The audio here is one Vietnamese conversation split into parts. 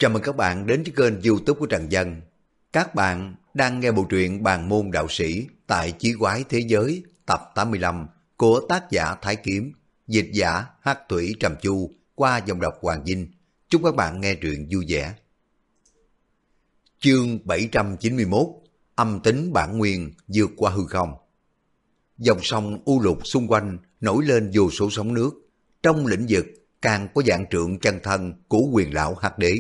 Chào mừng các bạn đến với kênh YouTube của Trần Dân. Các bạn đang nghe bộ truyện Bàn Môn Đạo Sĩ tại Chí Quái Thế Giới tập 85 của tác giả Thái Kiếm, dịch giả Hắc Thủy Trầm Chu qua dòng đọc Hoàng Vinh. Chúc các bạn nghe truyện vui vẻ. Chương 791: Âm tính bản nguyên vượt qua hư không. Dòng sông u lục xung quanh nổi lên vô số sóng nước. Trong lĩnh vực càng có dạng trượng chân thân của Quyền lão Hắc Đế.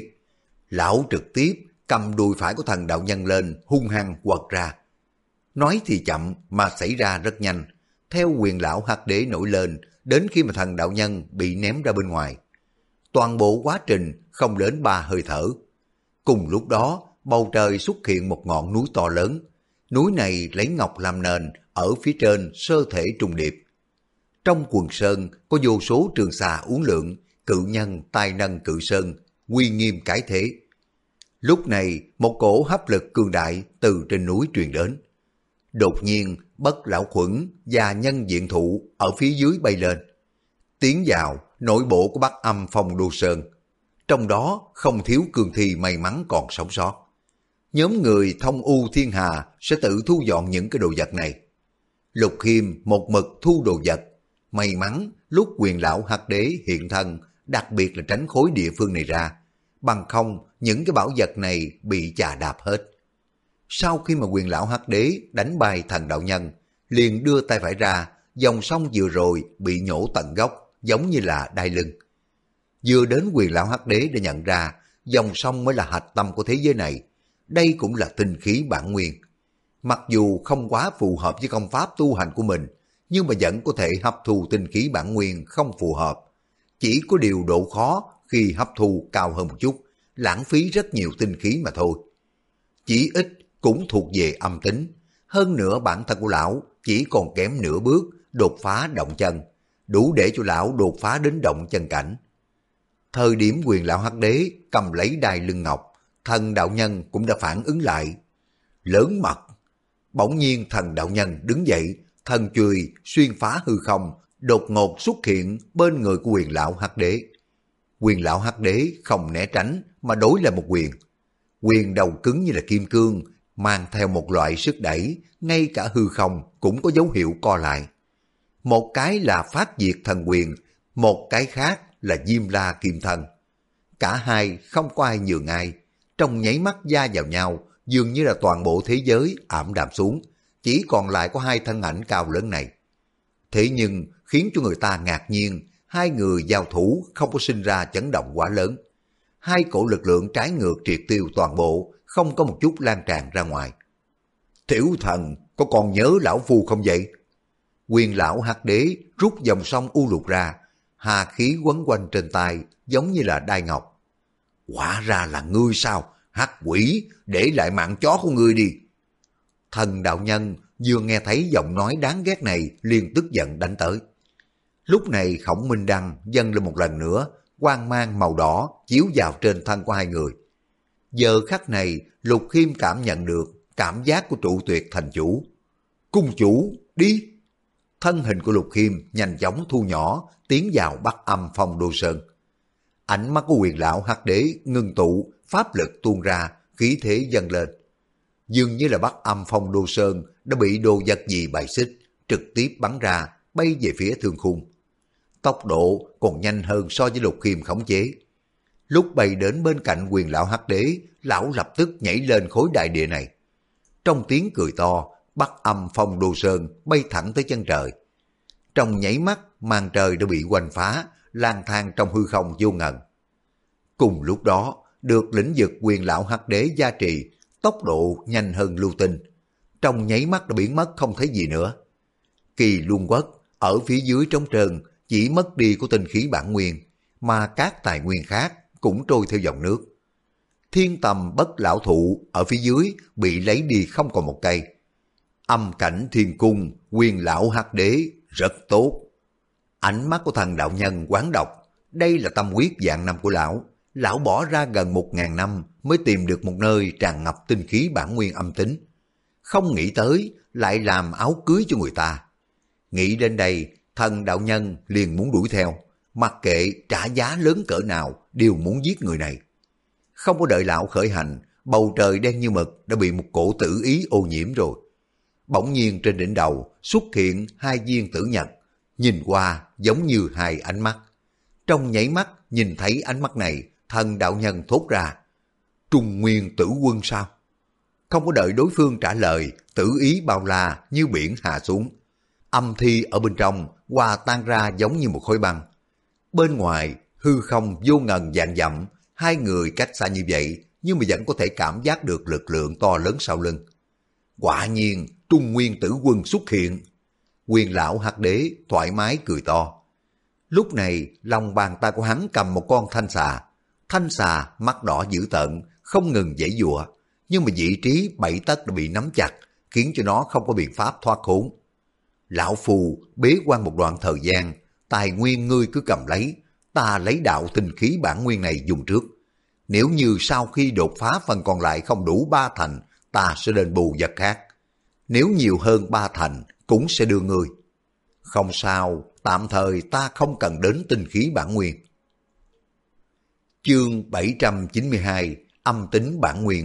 Lão trực tiếp cầm đùi phải của thần đạo nhân lên hung hăng quật ra. Nói thì chậm mà xảy ra rất nhanh. Theo Quyền lão Hắc Đế nổi lên đến khi mà thần đạo nhân bị ném ra bên ngoài. Toàn bộ quá trình không đến 3 hơi thở. Cùng lúc đó bầu trời xuất hiện một ngọn núi to lớn. Núi này lấy ngọc làm nền, ở phía trên sơ thể trùng điệp. Trong quần sơn có vô số trường xà uốn lượn, cự nhân tay nâng cự sơn, uy nghiêm cái thế. Lúc này một cổ hấp lực cường đại từ trên núi truyền đến. Đột nhiên Bất Lão Khuẩn và Nhân Diện Thụ ở phía dưới bay lên. Tiến vào nội bộ của Bắc Âm Phong Đô Sơn. Trong đó không thiếu cường thi may mắn còn sống sót. Nhóm người thông u thiên hà sẽ tự thu dọn những cái đồ vật này. Lục Khiêm một mực thu đồ vật. May mắn lúc Quyền lão Hắc Đế hiện thân, đặc biệt là tránh khối địa phương này ra. Bằng không những cái bảo vật này bị chà đạp hết. Sau khi mà Quyền lão Hắc Đế đánh bay thần đạo nhân, liền đưa tay phải ra, dòng sông vừa rồi bị nhổ tận gốc, giống như là đai lưng. Vừa đến Quyền lão Hắc Đế đã nhận ra, dòng sông mới là hạch tâm của thế giới này. Đây cũng là tinh khí bản nguyên. Mặc dù không quá phù hợp với công pháp tu hành của mình, nhưng mà vẫn có thể hấp thu tinh khí bản nguyên không phù hợp. Chỉ có điều độ khó khi hấp thu cao hơn một chút, lãng phí rất nhiều tinh khí mà thôi. Chỉ ít cũng thuộc về âm tính. Hơn nữa bản thân của lão chỉ còn kém nửa bước đột phá động chân, đủ để cho lão đột phá đến động chân cảnh. Thời điểm Quyền lão Hắc Đế cầm lấy đai lưng ngọc, thần đạo nhân cũng đã phản ứng lại. Lớn mật! Bỗng nhiên thần đạo nhân đứng dậy, thần chùy xuyên phá hư không, đột ngột xuất hiện bên người của Quyền lão Hắc Đế. Quyền lão Hắc Đế không né tránh mà đối lại một quyền. Quyền đầu cứng như là kim cương, mang theo một loại sức đẩy, ngay cả hư không cũng có dấu hiệu co lại. Một cái là phát diệt thần quyền, một cái khác là Diêm La Kim Thân. Cả hai không có ai nhường ai, trong nháy mắt va vào nhau, dường như là toàn bộ thế giới ảm đạm xuống, chỉ còn lại có hai thân ảnh cao lớn này. Thế nhưng khiến cho người ta ngạc nhiên, hai người giao thủ không có sinh ra chấn động quá lớn. Hai cổ lực lượng trái ngược triệt tiêu toàn bộ, không có một chút lan tràn ra ngoài. Tiểu thần, có còn nhớ lão phu không vậy? Quyền lão Hắc Đế rút dòng sông u lục ra, hà khí quấn quanh trên tay giống như là đai ngọc. Quả ra là ngươi sao? Hắc quỷ, để lại mạng chó của ngươi đi. Thần đạo nhân vừa nghe thấy giọng nói đáng ghét này liền tức giận đánh tới. Lúc này Khổng Minh Đăng dâng lên một lần nữa, quang mang màu đỏ chiếu vào trên thân của hai người. Giờ khắc này Lục Khiêm cảm nhận được cảm giác của trụ tuyệt thành chủ. Cung chủ, đi! Thân hình của Lục Khiêm nhanh chóng thu nhỏ, tiến vào Bắc Âm Phong Đô Sơn. Ánh mắt của Quyền lão Hắc Đế ngưng tụ, pháp lực tuôn ra, khí thế dâng lên. Dường như là Bắc Âm Phong Đô Sơn đã bị đồ vật gì bài xích, trực tiếp bắn ra, bay về phía thương khung. Tốc độ còn nhanh hơn so với Lục Khiêm khống chế. Lúc bay đến bên cạnh Quyền lão Hắc Đế, lão lập tức nhảy lên khối đại địa này. Trong tiếng cười to, Bắc Âm Phong Đô Sơn bay thẳng tới chân trời. Trong nháy mắt, màn trời đã bị quanh phá, lang thang trong hư không vô ngần. Cùng lúc đó, được lĩnh vực Quyền lão Hắc Đế gia trì, tốc độ nhanh hơn lưu tinh. Trong nháy mắt đã biến mất không thấy gì nữa. Kỳ Luân Quốc ở phía dưới trống trơn, chỉ mất đi của tinh khí bản nguyên, mà các tài nguyên khác cũng trôi theo dòng nước. Thiên Tầm Bất Lão Thụ ở phía dưới bị lấy đi không còn một cây. Âm cảnh thiên cung, Quyền lão Hắc Đế rất tốt. Ánh mắt của thần đạo nhân quán độc, đây là tâm huyết vạn năm của lão. Lão bỏ ra gần 1000 năm mới tìm được một nơi tràn ngập tinh khí bản nguyên âm tính. Không nghĩ tới lại làm áo cưới cho người ta. Nghĩ đến đây, thần đạo nhân liền muốn đuổi theo, mặc kệ trả giá lớn cỡ nào đều muốn giết người này. Không có đợi lão khởi hành, bầu trời đen như mực đã bị một cổ tử ý ô nhiễm rồi. Bỗng nhiên trên đỉnh đầu xuất hiện hai viên tử nhật, nhìn qua giống như hai ánh mắt. Trong nháy mắt nhìn thấy ánh mắt này, thần đạo nhân thốt ra: Trung Nguyên Tử Quân sao? Không có đợi đối phương trả lời, tử ý bao la như biển hạ xuống. Âm thi ở bên trong hòa tan ra giống như một khối băng. Bên ngoài hư không vô ngần vạn dặm, hai người cách xa như vậy nhưng mà vẫn có thể cảm giác được lực lượng to lớn sau lưng. Quả nhiên Trung Nguyên Tử Quân xuất hiện. Quyền lão Hắc Đế thoải mái cười to. Lúc này lòng bàn tay của hắn cầm một con thanh xà. Thanh xà mắt đỏ dữ tợn, không ngừng giãy giụa, nhưng mà vị trí 7 tấc đã bị nắm chặt, khiến cho nó không có biện pháp thoát khốn. Lão phù bế quan một đoạn thời gian, tài nguyên ngươi cứ cầm lấy, ta lấy đạo tinh khí bản nguyên này dùng trước. Nếu như sau khi đột phá phần còn lại không đủ 3 thành, ta sẽ đền bù vật khác. Nếu nhiều hơn 3 thành, cũng sẽ đưa ngươi. Không sao, tạm thời ta không cần đến tinh khí bản nguyên. Chương 792 Âm tính bản nguyên.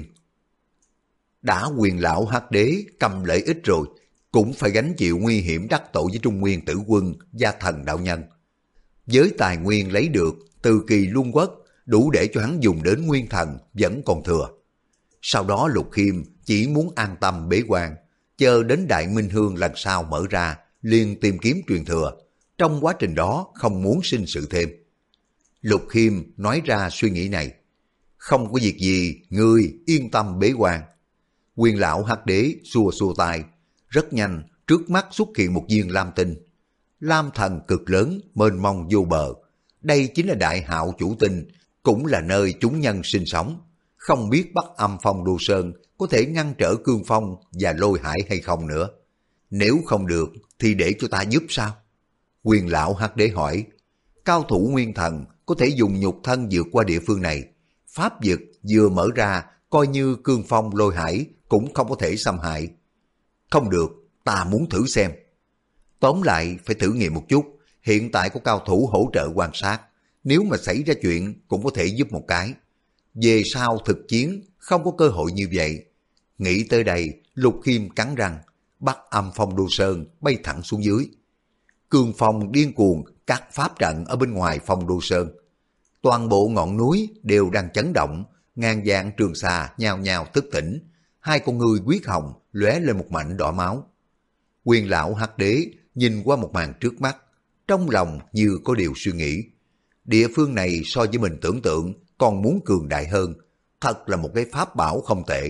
Đã quyền lão Hắc Đế cầm lợi ích rồi, cũng phải gánh chịu nguy hiểm đắc tội với Trung Nguyên Tử Quân và thần đạo nhân. Với tài nguyên lấy được từ kỳ luân quốc, đủ để cho hắn dùng đến nguyên thần vẫn còn thừa. Sau đó Lục Khiêm chỉ muốn an tâm bế quan, chờ đến Đại Minh Hương lần sau mở ra, liền tìm kiếm truyền thừa. Trong quá trình đó không muốn sinh sự thêm. Lục Khiêm nói ra suy nghĩ này. Không có việc gì, ngươi yên tâm bế quan. Quyền lão Hắc Đế xua xua tay. Rất nhanh, trước mắt xuất hiện một viên lam tinh. Lam thần cực lớn, mênh mông vô bờ. Đây chính là Đại Hạo chủ tinh, cũng là nơi chúng nhân sinh sống. Không biết Bắc Âm Phong Đô Sơn có thể ngăn trở cương phong và lôi hải hay không nữa. Nếu không được thì để cho ta giúp sao? Quyền lão Hắc Đế hỏi. Cao thủ nguyên thần có thể dùng nhục thân vượt qua địa phương này. Pháp vực vừa mở ra, coi như cương phong lôi hải cũng không có thể xâm hại. Không được, ta muốn thử xem. Tóm lại phải thử nghiệm một chút. Hiện tại có cao thủ hỗ trợ quan sát. Nếu mà xảy ra chuyện cũng có thể giúp một cái. Về sau thực chiến không có cơ hội như vậy. Nghĩ tới đây, Lục Khiêm cắn răng, Bắc Âm Phong Đô Sơn bay thẳng xuống dưới. Cương phong điên cuồng các pháp trận ở bên ngoài Phong Đô Sơn. Toàn bộ ngọn núi đều đang chấn động, ngàn vạn trường xà nhao nhao thức tỉnh. Hai con ngươi huyết hồng lóe lên một mảnh đỏ máu. Quyền lão Hắc Đế nhìn qua một màn trước mắt, trong lòng như có điều suy nghĩ. Địa phương này so với mình tưởng tượng còn muốn cường đại hơn, thật là một cái pháp bảo không tệ.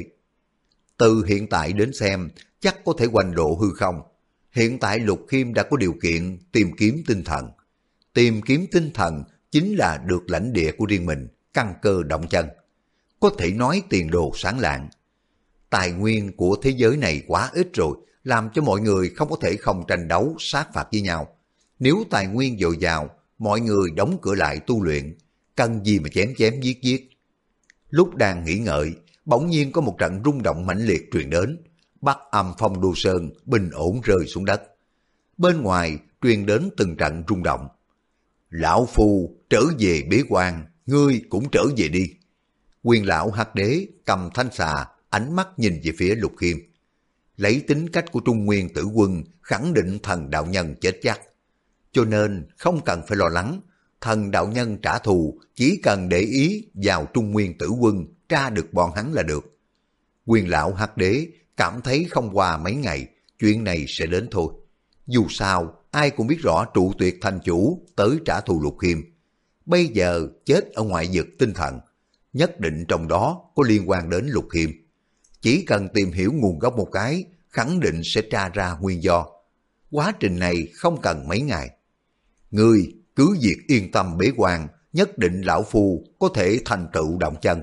Từ hiện tại đến xem, chắc có thể hoành độ hư không. Hiện tại Lục Khiêm đã có điều kiện tìm kiếm tinh thần. Tìm kiếm tinh thần chính là được lãnh địa của riêng mình, căn cơ động chân. Có thể nói tiền đồ sáng lạng. Tài nguyên của thế giới này quá ít rồi, làm cho mọi người không có thể không tranh đấu sát phạt với nhau. Nếu tài nguyên dồi dào, mọi người đóng cửa lại tu luyện, cần gì mà chém chém giết giết. Lúc đang nghĩ ngợi, bỗng nhiên có một trận rung động mãnh liệt truyền đến. Bắc Âm Phong Đô Sơn bình ổn rơi xuống đất. Bên ngoài truyền đến từng trận rung động. Lão Phu trở về bế quan, ngươi cũng trở về đi. Quyền lão Hắc Đế cầm thanh xà, ánh mắt nhìn về phía Lục Khiêm. Lấy tính cách của Trung Nguyên Tử Quân, khẳng định thần đạo nhân chết chắc. Cho nên không cần phải lo lắng, thần đạo nhân trả thù chỉ cần để ý vào Trung Nguyên Tử Quân, tra được bọn hắn là được. Quyền lão Hắc Đế cảm thấy không qua mấy ngày, chuyện này sẽ đến thôi. Dù sao, ai cũng biết rõ trụ tuyệt thành chủ tới trả thù Lục Khiêm. Bây giờ chết ở ngoại vực tinh thần, nhất định trong đó có liên quan đến Lục Khiêm. Chỉ cần tìm hiểu nguồn gốc một cái, khẳng định sẽ tra ra nguyên do. Quá trình này không cần mấy ngày. Ngươi cứ việc yên tâm bế quan, nhất định lão phu có thể thành tựu động chân.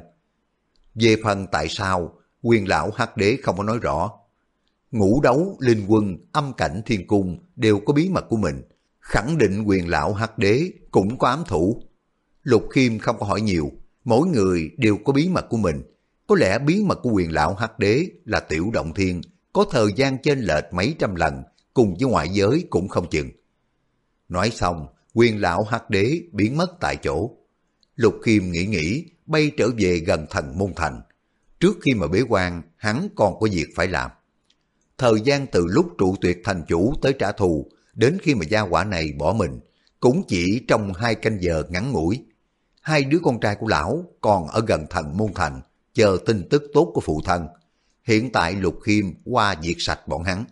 Về phần tại sao, Quyền lão Hắc Đế không có nói rõ. Ngũ đấu, linh quân, âm cảnh thiên cung đều có bí mật của mình. Khẳng định Quyền lão Hắc Đế cũng có ám thủ. Lục Khiêm không có hỏi nhiều, mỗi người đều có bí mật của mình. Có lẽ bí mật của Quyền lão Hắc Đế là Tiểu Động Thiên, có thời gian chênh lệch mấy trăm lần, cùng với ngoại giới cũng không chừng. Nói xong, Quyền lão Hắc Đế biến mất tại chỗ. Lục Khiêm nghĩ bay trở về gần Thần Môn Thành. Trước khi mà bế quan, hắn còn có việc phải làm. Thời gian từ lúc trụ tuyệt thành chủ tới trả thù, đến khi mà gia hỏa này bỏ mình, cũng chỉ trong 2 canh giờ ngắn ngủi. 2 đứa con trai của lão còn ở gần Thần Môn Thành, chờ tin tức tốt của phụ thân. Hiện tại Lục Khiêm qua diệt sạch bọn hắn.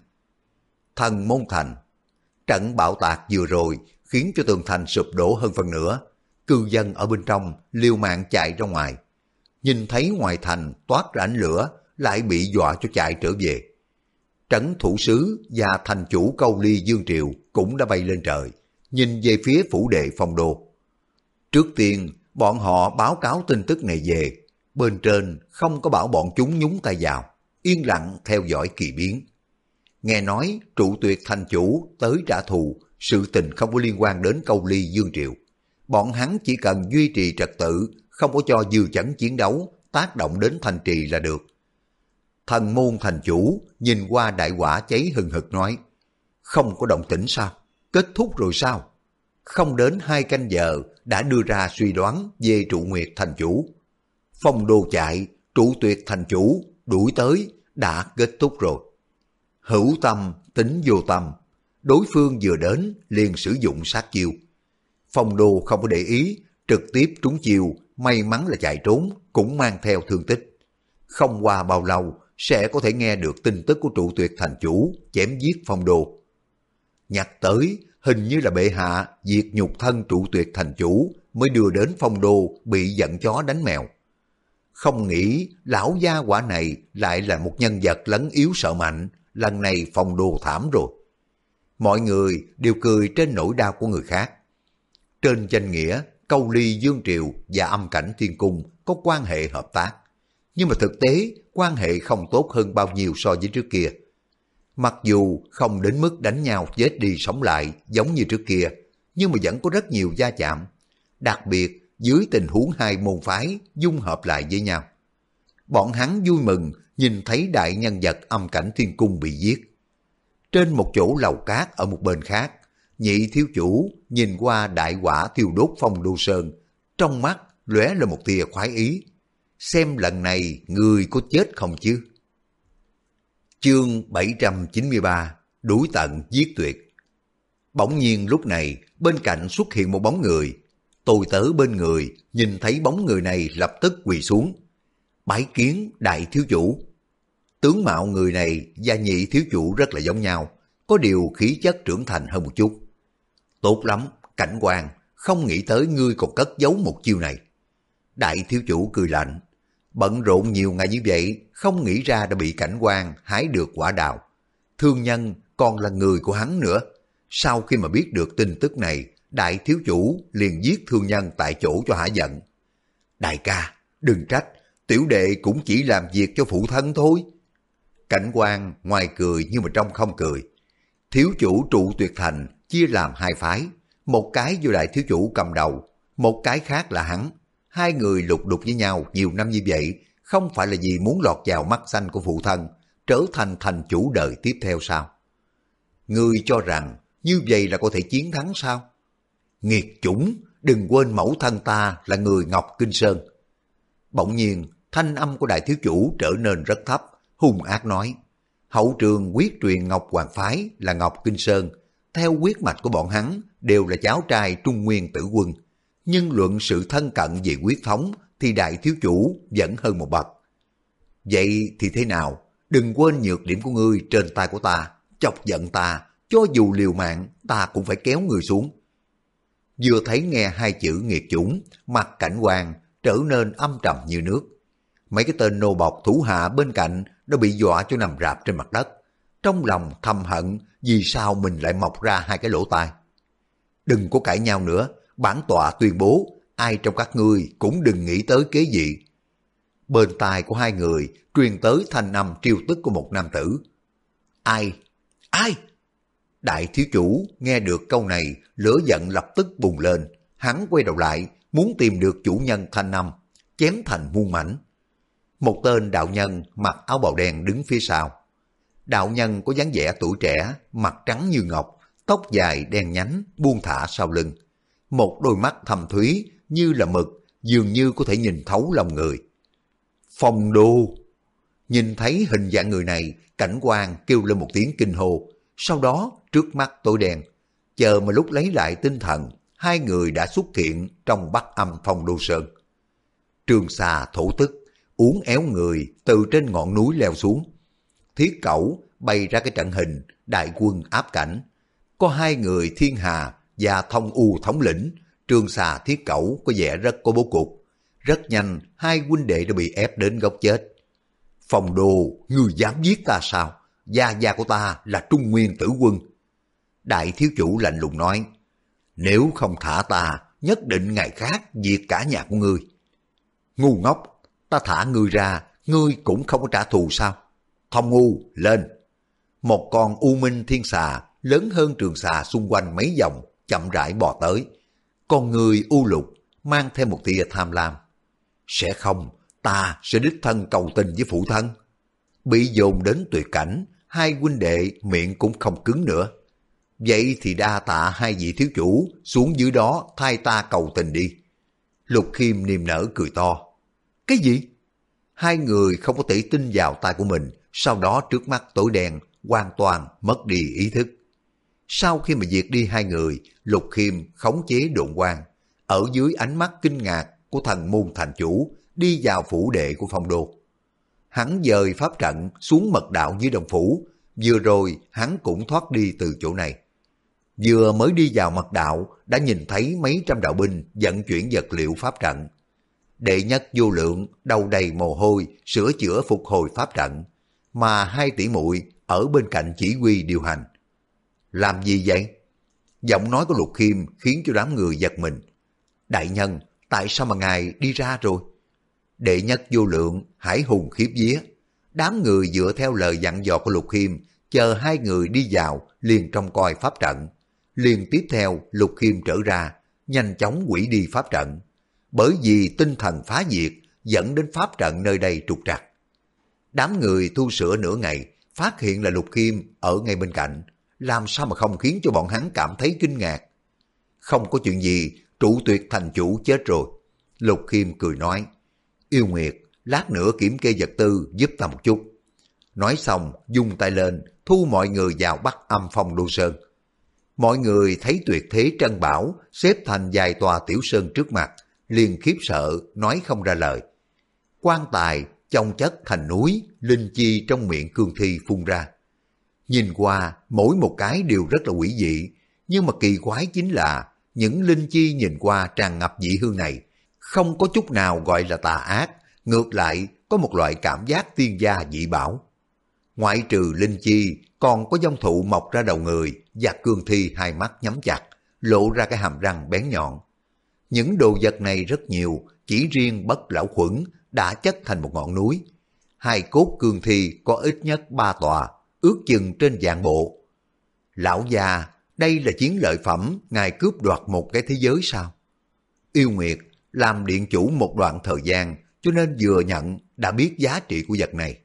Thần Môn Thành, trận bạo tạc vừa rồi khiến cho tường thành sụp đổ hơn phần nửa. Cư dân ở bên trong liều mạng chạy ra ngoài. Nhìn thấy ngoài thành toát ra ánh lửa, lại bị dọa cho chạy trở về. Trấn thủ sứ và thành chủ Câu Ly Dương Triều cũng đã bay lên trời, nhìn về phía phủ đệ Phong Đô. Trước tiên, bọn họ báo cáo tin tức này về, bên trên không có bảo bọn chúng nhúng tay vào, yên lặng theo dõi kỳ biến. Nghe nói trụ tuyệt thành chủ tới trả thù, sự tình không có liên quan đến Câu Ly Dương Triều. Bọn hắn chỉ cần duy trì trật tự, không có cho dư chấn chiến đấu, tác động đến thành trì là được. Thần Môn thành chủ nhìn qua đại hỏa cháy hừng hực nói, không có động tĩnh sao? Kết thúc rồi sao? Không đến 2 canh giờ đã đưa ra suy đoán về trụ nguyệt thành chủ. Phong Đô chạy, trụ tuyệt thành chủ đuổi tới, đã kết thúc rồi. Hữu tâm tính vô tâm, đối phương vừa đến liền sử dụng sát chiêu. Phong Đô không có để ý, trực tiếp trúng chiêu, may mắn là chạy trốn, cũng mang theo thương tích. Không qua bao lâu sẽ có thể nghe được tin tức của trụ tuyệt thành chủ chém giết Phong Đô. Nhắc tới, hình như là bệ hạ diệt nhục thân trụ tuyệt thành chủ mới đưa đến Phong Đô bị giận chó đánh mèo. Không nghĩ lão gia quả này lại là một nhân vật lấn yếu sợ mạnh, lần này Phong Đô thảm rồi. Mọi người đều cười trên nỗi đau của người khác. Trên danh nghĩa, Câu Ly Dương Triều và Âm Cảnh Thiên Cung có quan hệ hợp tác. Nhưng mà thực tế, quan hệ không tốt hơn bao nhiêu so với trước kia. Mặc dù không đến mức đánh nhau chết đi sống lại giống như trước kia, nhưng mà vẫn có rất nhiều va chạm. Đặc biệt, dưới tình huống 2 môn phái dung hợp lại với nhau. Bọn hắn vui mừng nhìn thấy đại nhân vật Âm Cảnh Thiên Cung bị giết. Trên một chỗ lầu cát ở một bên khác, nhị thiếu chủ nhìn qua đại hỏa thiêu đốt Phong Đô Sơn, trong mắt lóe lên một tia khoái ý. Xem lần này người có chết không chứ? Chương 793, đuổi tận giết tuyệt. Bỗng nhiên lúc này bên cạnh xuất hiện một bóng người. Tôi tới bên người, nhìn thấy bóng người này lập tức quỳ xuống. Bái kiến đại thiếu chủ. Tướng mạo người này và nhị thiếu chủ rất là giống nhau, có điều khí chất trưởng thành hơn một chút. Tốt lắm, Cảnh Quan, không nghĩ tới ngươi còn cất giấu một chiêu này. Đại thiếu chủ cười lạnh, bận rộn nhiều ngày như vậy, không nghĩ ra đã bị Cảnh Quan hái được quả đào. Thương nhân còn là người của hắn nữa. Sau khi mà biết được tin tức này, đại thiếu chủ liền giết thương nhân tại chỗ cho hả giận. Đại ca, đừng trách, tiểu đệ cũng chỉ làm việc cho phụ thân thôi. Cảnh Quan ngoài cười nhưng mà trong không cười. Thiếu chủ trụ tuyệt thành chia làm 2 phái, một cái do đại thiếu chủ cầm đầu, một cái khác là hắn. 2 người lục đục với nhau nhiều năm như vậy, không phải là vì muốn lọt vào mắt xanh của phụ thân, trở thành thành chủ đời tiếp theo sao? Ngươi cho rằng như vậy là có thể chiến thắng sao? Nghiệt chủng, đừng quên mẫu thân ta là người Ngọc Kinh Sơn. Bỗng nhiên, thanh âm của đại thiếu chủ trở nên rất thấp, hung ác nói. Hậu trường quyết truyền Ngọc Hoàng Phái là Ngọc Kinh Sơn, theo huyết mạch của bọn hắn đều là cháu trai Trung Nguyên Tử Quân. Nhưng luận sự thân cận về huyết thống thì đại thiếu chủ vẫn hơn một bậc. Vậy thì thế nào? Đừng quên nhược điểm của ngươi trên tay của ta, chọc giận ta, cho dù liều mạng ta cũng phải kéo người xuống. Vừa thấy nghe 2 chữ nghiệt chủng, mặt Cảnh Quan trở nên âm trầm như nước. Mấy cái tên nô bộc thủ hạ bên cạnh đã bị dọa cho nằm rạp trên mặt đất. Trong lòng thầm hận vì sao mình lại mọc ra 2 cái lỗ tai. Đừng có cãi nhau nữa, bản tọa tuyên bố ai trong các ngươi cũng đừng nghĩ tới kế gì. Bên tai của 2 người truyền tới thanh âm triêu tức của một nam tử. Ai? Ai? Đại thiếu chủ nghe được câu này, lửa giận lập tức bùng lên. Hắn quay đầu lại, muốn tìm được chủ nhân thanh âm, chém thành muôn mảnh. Một tên đạo nhân mặc áo bào đen đứng phía sau. Đạo nhân có dáng vẻ tuổi trẻ, mặt trắng như ngọc, tóc dài đen nhánh buông thả sau lưng. Một đôi mắt thâm thúy như là mực, dường như có thể nhìn thấu lòng người. Phong Đô! Nhìn thấy hình dạng người này, Cảnh Quang kêu lên một tiếng kinh hô, sau đó trước mắt tối đen. Chờ mà lúc lấy lại tinh thần, hai người đã xuất hiện trong Bắc Âm Phong Đô Sơn. Trường Xà thổ tức, uốn éo người từ trên ngọn núi leo xuống. Thiết Cẩu bày ra cái trận hình đại quân áp cảnh. Có hai người Thiên Hà và Thông U thống lĩnh, Trường Xà Thiết Cẩu có vẻ rất có bố cục. Rất nhanh, hai huynh đệ đã bị ép đến góc chết. Phong Đô, ngươi dám giết ta sao? Gia gia của ta là Trung Nguyên Tử Quân. Đại thiếu chủ lạnh lùng nói, nếu không thả ta, nhất định ngày khác diệt cả nhà của ngươi. Ngu ngốc, ta thả ngươi ra, ngươi cũng không có trả thù sao? Thông U, lên! Một con U Minh Thiên Xà lớn hơn Trường Xà xung quanh mấy vòng, chậm rãi bò tới. Con người u lục mang theo một tia tham lam. Sẽ không, ta sẽ đích thân cầu tình với phụ thân. Bị dồn đến tuyệt cảnh, hai huynh đệ miệng cũng không cứng nữa. Vậy thì đa tạ hai vị thiếu chủ, xuống dưới đó thay ta cầu tình đi. Lục Khiêm niềm nở cười to. Cái gì? Hai người không có thể tin vào tai của mình, sau đó trước mắt tối đen, hoàn toàn mất đi ý thức. Sau khi mà diệt đi hai người, Lục Khiêm khống chế độn quang, ở dưới ánh mắt kinh ngạc của thần môn thành chủ, đi vào phủ đệ của Phong Đô. Hắn dời pháp trận xuống mật đạo dưới đồng phủ, vừa rồi hắn cũng thoát đi từ chỗ này. Vừa mới đi vào mật đạo, đã nhìn thấy mấy trăm đạo binh vận chuyển vật liệu pháp trận. Đệ Nhất Vô Lượng đầu đầy mồ hôi sửa chữa phục hồi pháp trận, mà hai tỷ muội ở bên cạnh chỉ huy điều hành. Làm gì vậy? Giọng nói của Lục Khiêm khiến cho đám người giật mình. Đại nhân, tại sao mà ngài đi ra rồi? Đệ Nhất Vô Lượng hải hùng khiếp vía. Đám người dựa theo lời dặn dò của Lục Khiêm, chờ hai người đi vào liền trông coi pháp trận. Liền tiếp theo Lục Khiêm trở ra, nhanh chóng hủy đi pháp trận. Bởi vì tinh thần phá diệt dẫn đến pháp trận nơi đây trục trặc. Đám người tu sửa nửa ngày, phát hiện là Lục Khiêm ở ngay bên cạnh. Làm sao mà không khiến cho bọn hắn cảm thấy kinh ngạc? Không có chuyện gì, trụ tuyệt thành chủ chết rồi. Lục Khiêm cười nói, Yêu Nguyệt, lát nữa kiểm kê vật tư giúp ta một chút. Nói xong, dung tay lên, thu mọi người vào Bắc Âm Phong Đô Sơn. Mọi người thấy tuyệt thế trân bảo xếp thành vài tòa tiểu sơn trước mặt, liền khiếp sợ, nói không ra lời. Quan tài chồng chất thành núi, linh chi trong miệng cương thi phun ra. Nhìn qua, mỗi một cái đều rất là quỷ dị, nhưng mà kỳ quái chính là những linh chi nhìn qua tràn ngập dị hương này, không có chút nào gọi là tà ác, ngược lại có một loại cảm giác tiên gia dị bảo. Ngoại trừ linh chi, còn có dông thụ mọc ra đầu người và cương thi hai mắt nhắm chặt, lộ ra cái hàm răng bén nhọn. Những đồ vật này rất nhiều, chỉ riêng Bất Lão Khuẩn đã chất thành một ngọn núi. Hai cốt cương thi có ít nhất 3 tòa, ước chừng trên vạn bộ. Lão già, đây là chiến lợi phẩm ngài cướp đoạt một cái thế giới sao? Yêu Nguyệt làm điện chủ một đoạn thời gian, cho nên vừa nhận đã biết giá trị của vật này.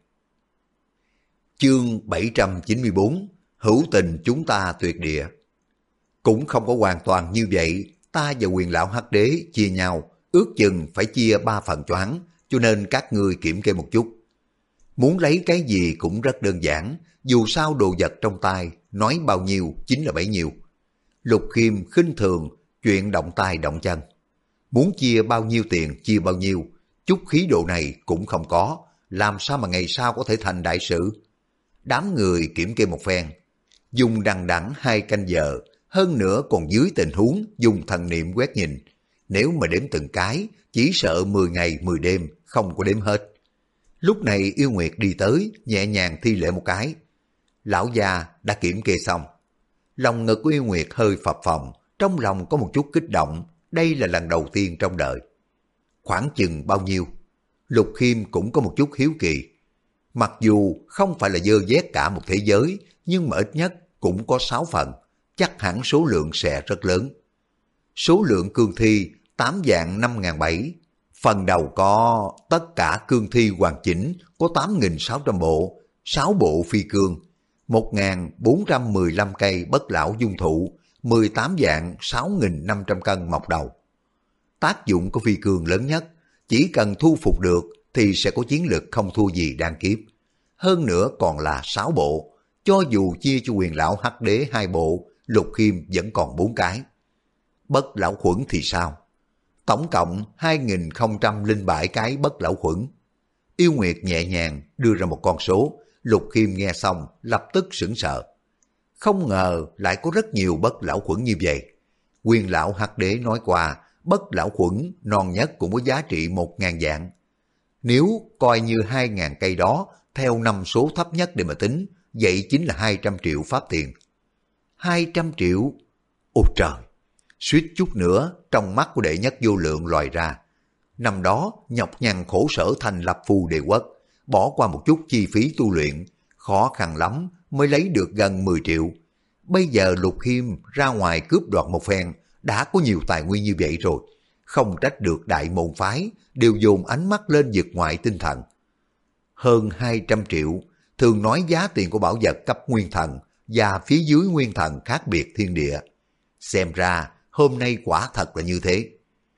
Chương 794, hữu tình chúng ta tuyệt địa. Cũng không có hoàn toàn như vậy, ta và Quyền lão Hắc Đế chia nhau, ước chừng phải chia 3 phần cho hắn, cho nên các ngươi kiểm kê một chút. Muốn lấy cái gì cũng rất đơn giản, dù sao đồ vật trong tay, nói bao nhiêu chính là bấy nhiêu. Lục Khiêm khinh thường chuyện động tay động chân. Muốn chia bao nhiêu tiền chia bao nhiêu, chút khí độ này cũng không có, làm sao mà ngày sau có thể thành đại sự. Đám người kiểm kê một phen, dùng đằng đẵng 2 canh giờ, hơn nữa còn dưới tình huống dùng thần niệm quét nhìn. Nếu mà đếm từng cái, chỉ sợ 10 ngày 10 đêm không có đếm hết. Lúc này Yêu Nguyệt đi tới, nhẹ nhàng thi lễ một cái. Lão già đã kiểm kê xong. Lòng ngực của Yêu Nguyệt hơi phập phồng, trong lòng có một chút kích động, đây là lần đầu tiên trong đời. Khoảng chừng bao nhiêu? Lục Khiêm cũng có một chút hiếu kỳ. Mặc dù không phải là dơ vét cả một thế giới, nhưng mà ít nhất cũng có 6 phần, chắc hẳn số lượng sẽ rất lớn. Số lượng cương thi 8.507, phần đầu có tất cả cương thi hoàn chỉnh có 8.600 bộ, 6 bộ phi cương, 1.415 cây bất lão dung thụ, 18 dạng 6.500 cân mọc đầu. Tác dụng của phi cương lớn nhất, chỉ cần thu phục được thì sẽ có chiến lực không thua gì đan kiếp. Hơn nữa còn là 6 bộ, cho dù chia cho Quyền lão hắc đế 2 bộ, Lục Khiêm vẫn còn 4 cái. Bất lão khuẩn thì sao? Tổng cộng 2007 cái bất lão khuẩn. Yêu Nguyệt nhẹ nhàng đưa ra một con số, Lục Khiêm nghe xong lập tức sững sờ. Không ngờ lại có rất nhiều bất lão khuẩn như vậy. Quyền lão hắc đế nói qua, bất lão khuẩn non nhất cũng có giá trị 1.000 vạn. Nếu coi như 2.000 cây đó theo năm số thấp nhất để mà tính, vậy chính là 200 triệu pháp tiền. 200 triệu? Ôi trời! Suýt chút nữa trong mắt của đệ nhất vô lượng lòi ra. Năm đó nhọc nhằn khổ sở thành lập Phù Đề Quốc, bỏ qua một chút chi phí tu luyện, khó khăn lắm mới lấy được gần 10 triệu. Bây giờ Lục Khiêm ra ngoài cướp đoạt một phen, đã có nhiều tài nguyên như vậy rồi. Không trách được đại môn phái, đều dồn ánh mắt lên vực ngoại tinh thần. Hơn 200 triệu, thường nói giá tiền của bảo vật cấp nguyên thần và phía dưới nguyên thần khác biệt thiên địa. Xem ra hôm nay quả thật là như thế.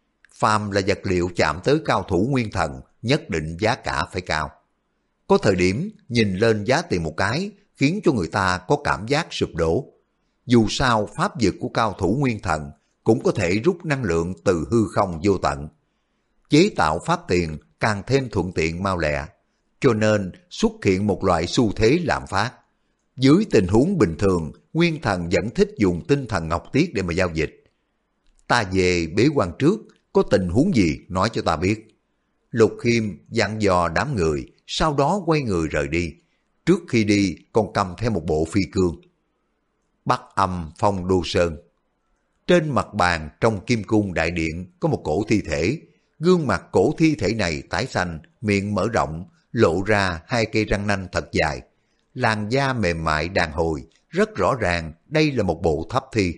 Phàm là vật liệu chạm tới cao thủ nguyên thần, nhất định giá cả phải cao. Có thời điểm nhìn lên giá tiền một cái khiến cho người ta có cảm giác sụp đổ. Dù sao pháp vực của cao thủ nguyên thần cũng có thể rút năng lượng từ hư không vô tận. Chế tạo pháp tiền càng thêm thuận tiện mau lẹ, cho nên xuất hiện một loại xu thế lạm phát. Dưới tình huống bình thường, nguyên thần vẫn thích dùng tinh thần ngọc tiết để mà giao dịch. Ta về bế quan trước, có tình huống gì nói cho ta biết. Lục Khiêm dặn dò đám người, sau đó quay người rời đi. Trước khi đi còn cầm theo một bộ phi cương. Bắc Âm Phong Đô Sơn. Trên mặt bàn trong kim cung đại điện có một cổ thi thể. Gương mặt cổ thi thể này tái xanh, miệng mở rộng, lộ ra 2 cây răng nanh thật dài. Làn da mềm mại đàn hồi, rất rõ ràng đây là một bộ thấp thi.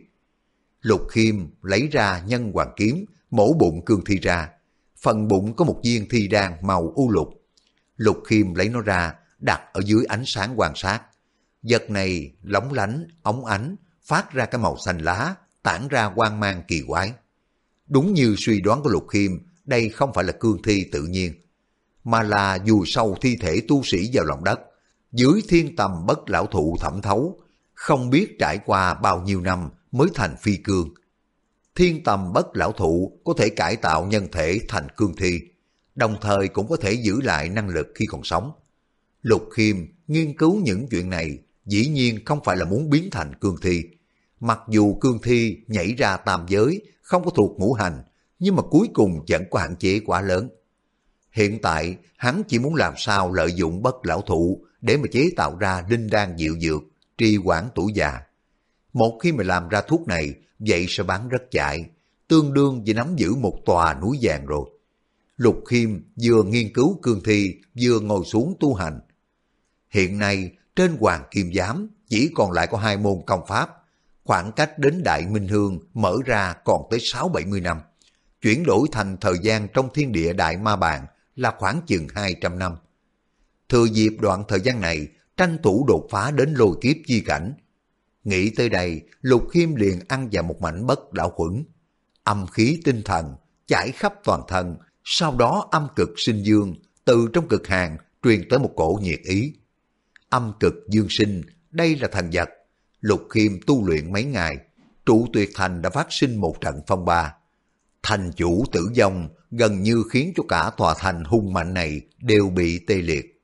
Lục Khiêm lấy ra nhân hoàng kiếm, mổ bụng cương thi ra. Phần bụng có một viên thi đan màu u lục. Lục Khiêm lấy nó ra, đặt ở dưới ánh sáng quan sát. Vật này lóng lánh, óng ánh, phát ra cái màu xanh lá, tản ra quang mang kỳ quái. Đúng như suy đoán của Lục Khiêm, đây không phải là cương thi tự nhiên, mà là dù sâu thi thể tu sĩ vào lòng đất, dưới thiên tầm bất lão thụ thẩm thấu, không biết trải qua bao nhiêu năm mới thành phi cương. Thiên tầm bất lão thụ có thể cải tạo nhân thể thành cương thi, đồng thời cũng có thể giữ lại năng lực khi còn sống. Lục Khiêm nghiên cứu những chuyện này dĩ nhiên không phải là muốn biến thành cương thi. Mặc dù cương thi nhảy ra tam giới, không có thuộc ngũ hành, nhưng mà cuối cùng vẫn có hạn chế quá lớn. Hiện tại hắn chỉ muốn làm sao lợi dụng bất lão thụ để mà chế tạo ra linh đan diệu dược, trì hoãn tuổi già. Một khi mà làm ra thuốc này, vậy sẽ bán rất chạy, tương đương với nắm giữ một tòa núi vàng rồi. Lục Khiêm vừa nghiên cứu cương thi, vừa ngồi xuống tu hành. Hiện nay trên Hoàng Kim Giám chỉ còn lại có 2 môn công pháp, khoảng cách đến Đại Minh Hương mở ra còn tới 6-70 năm. Chuyển đổi thành thời gian trong thiên địa Đại Ma Bàn là khoảng chừng 200 năm. Thừa dịp đoạn thời gian này, tranh thủ đột phá đến lôi kiếp chi cảnh. Nghĩ tới đây, Lục Khiêm liền ăn vào một mảnh bất lão khuẩn. Âm khí tinh thần chảy khắp toàn thân, sau đó âm cực sinh dương, từ trong cực hàn truyền tới một cổ nhiệt ý. Âm cực dương sinh, đây là thần vật. Lục Khiêm tu luyện mấy ngày, trụ tuyệt thành đã phát sinh một trận phong ba. Thành chủ tử vong gần như khiến cho cả tòa thành hung mạnh này đều bị tê liệt.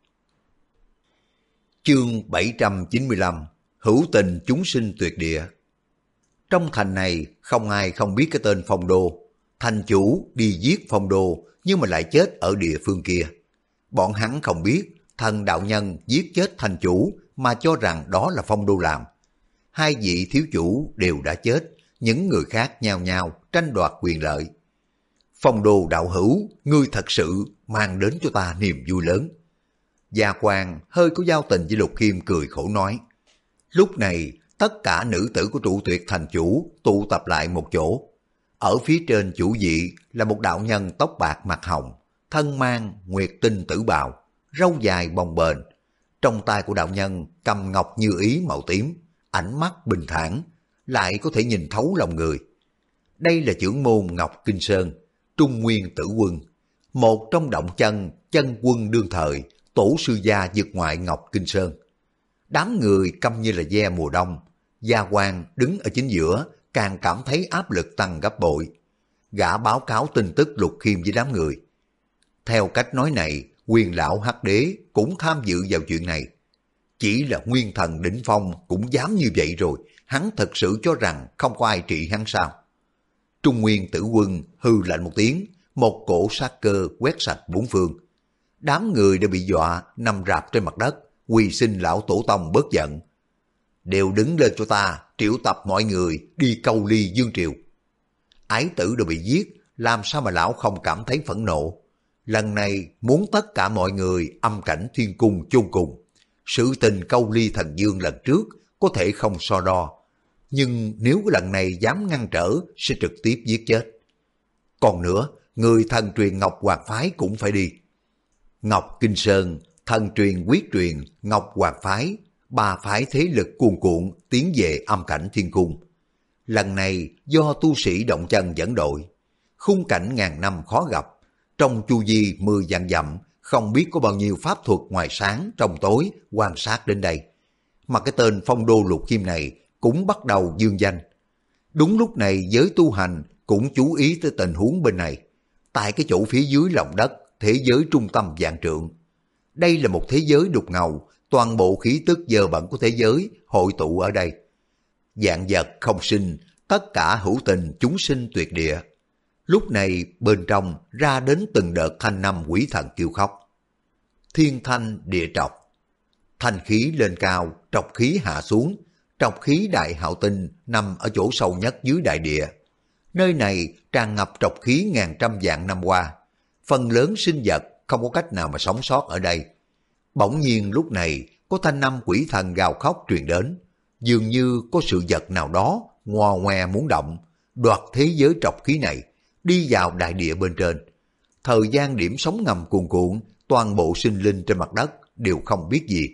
Chương 795, Hữu tình chúng sinh tuyệt địa. Trong thành này không ai không biết cái tên Phong Đô. Thành chủ đi giết Phong Đô nhưng mà lại chết ở địa phương kia. Bọn hắn không biết thần đạo nhân giết chết thành chủ mà cho rằng đó là Phong Đô làm. 2 vị thiếu chủ đều đã chết, những người khác nhao nhao tranh đoạt quyền lợi. Phong Đô đạo hữu, ngươi thật sự mang đến cho ta niềm vui lớn. Gia Quang hơi có giao tình với Lục Khiêm cười khổ nói. Lúc này tất cả nữ tử của trụ tuyệt thành chủ tụ tập lại một chỗ. Ở phía trên chủ vị là một đạo nhân tóc bạc mặt hồng, thân mang nguyệt tinh tử bào, râu dài bồng bềnh. Trong tay của đạo nhân cầm ngọc như ý màu tím, ánh mắt bình thản, lại có thể nhìn thấu lòng người. Đây là trưởng môn Ngọc Kinh Sơn, Trung Nguyên Tử Quân, một trong động chân quân đương thời, tổ sư gia dược ngoại Ngọc Kinh Sơn. Đám người câm như là ve mùa đông, Gia Quang đứng ở chính giữa càng cảm thấy áp lực tăng gấp bội. Gã báo cáo tin tức Lục Khiêm với đám người. Theo cách nói này, Quyền lão Hắc Đế cũng tham dự vào chuyện này. Chỉ là nguyên thần đỉnh phong cũng dám như vậy rồi, hắn thật sự cho rằng không có ai trị hắn sao? Trung Nguyên Tử Quân hư lạnh một tiếng, một cổ sát cơ quét sạch bốn phương. Đám người đã bị dọa nằm rạp trên mặt đất, quỳ xin lão tổ tông bớt giận. Đều đứng lên cho ta, triệu tập mọi người đi câu ly Dương Triều. Ái tử đều bị giết, làm sao mà lão không cảm thấy phẫn nộ? Lần này muốn tất cả mọi người âm cảnh thiên cung chôn cùng. Sự tình câu ly thần dương lần trước có thể không so đo, nhưng nếu cái lần này dám ngăn trở sẽ trực tiếp giết chết. Còn nữa, người thần truyền Ngọc Hoàng Phái cũng phải đi. Ngọc Kinh Sơn, thần truyền quyết truyền, Ngọc Hoàng Phái, ba phái thế lực cuồn cuộn tiến về âm cảnh thiên cung. Lần này do tu sĩ động chân dẫn đội, khung cảnh ngàn năm khó gặp, trong chu vi 10 vạn dặm, không biết có bao nhiêu pháp thuật ngoài sáng trong tối quan sát đến đây. Mà cái tên Phong Đô Lục Khiêm này cũng bắt đầu dương danh. Đúng lúc này giới tu hành cũng chú ý tới tình huống bên này. Tại cái chỗ phía dưới lòng đất, thế giới trung tâm vạn trượng. Đây là một thế giới đục ngầu, toàn bộ khí tức dơ bẩn của thế giới hội tụ ở đây. Vạn vật không sinh, tất cả hữu tình chúng sinh tuyệt địa. Lúc này bên trong ra đến từng đợt thanh năm quỷ thần kêu khóc. Thiên thanh địa trọc. Thanh khí lên cao, trọc khí hạ xuống. Trọc khí đại hạo tinh nằm ở chỗ sâu nhất dưới đại địa. Nơi này tràn ngập trọc khí ngàn trăm vạn năm qua. Phần lớn sinh vật không có cách nào mà sống sót ở đây. Bỗng nhiên lúc này có thanh năm quỷ thần gào khóc truyền đến. Dường như có sự vật nào đó ngoe ngoe muốn động, đoạt thế giới trọc khí này, đi vào đại địa bên trên. Thời gian điểm sóng ngầm cuồn cuộn, toàn bộ sinh linh trên mặt đất đều không biết gì.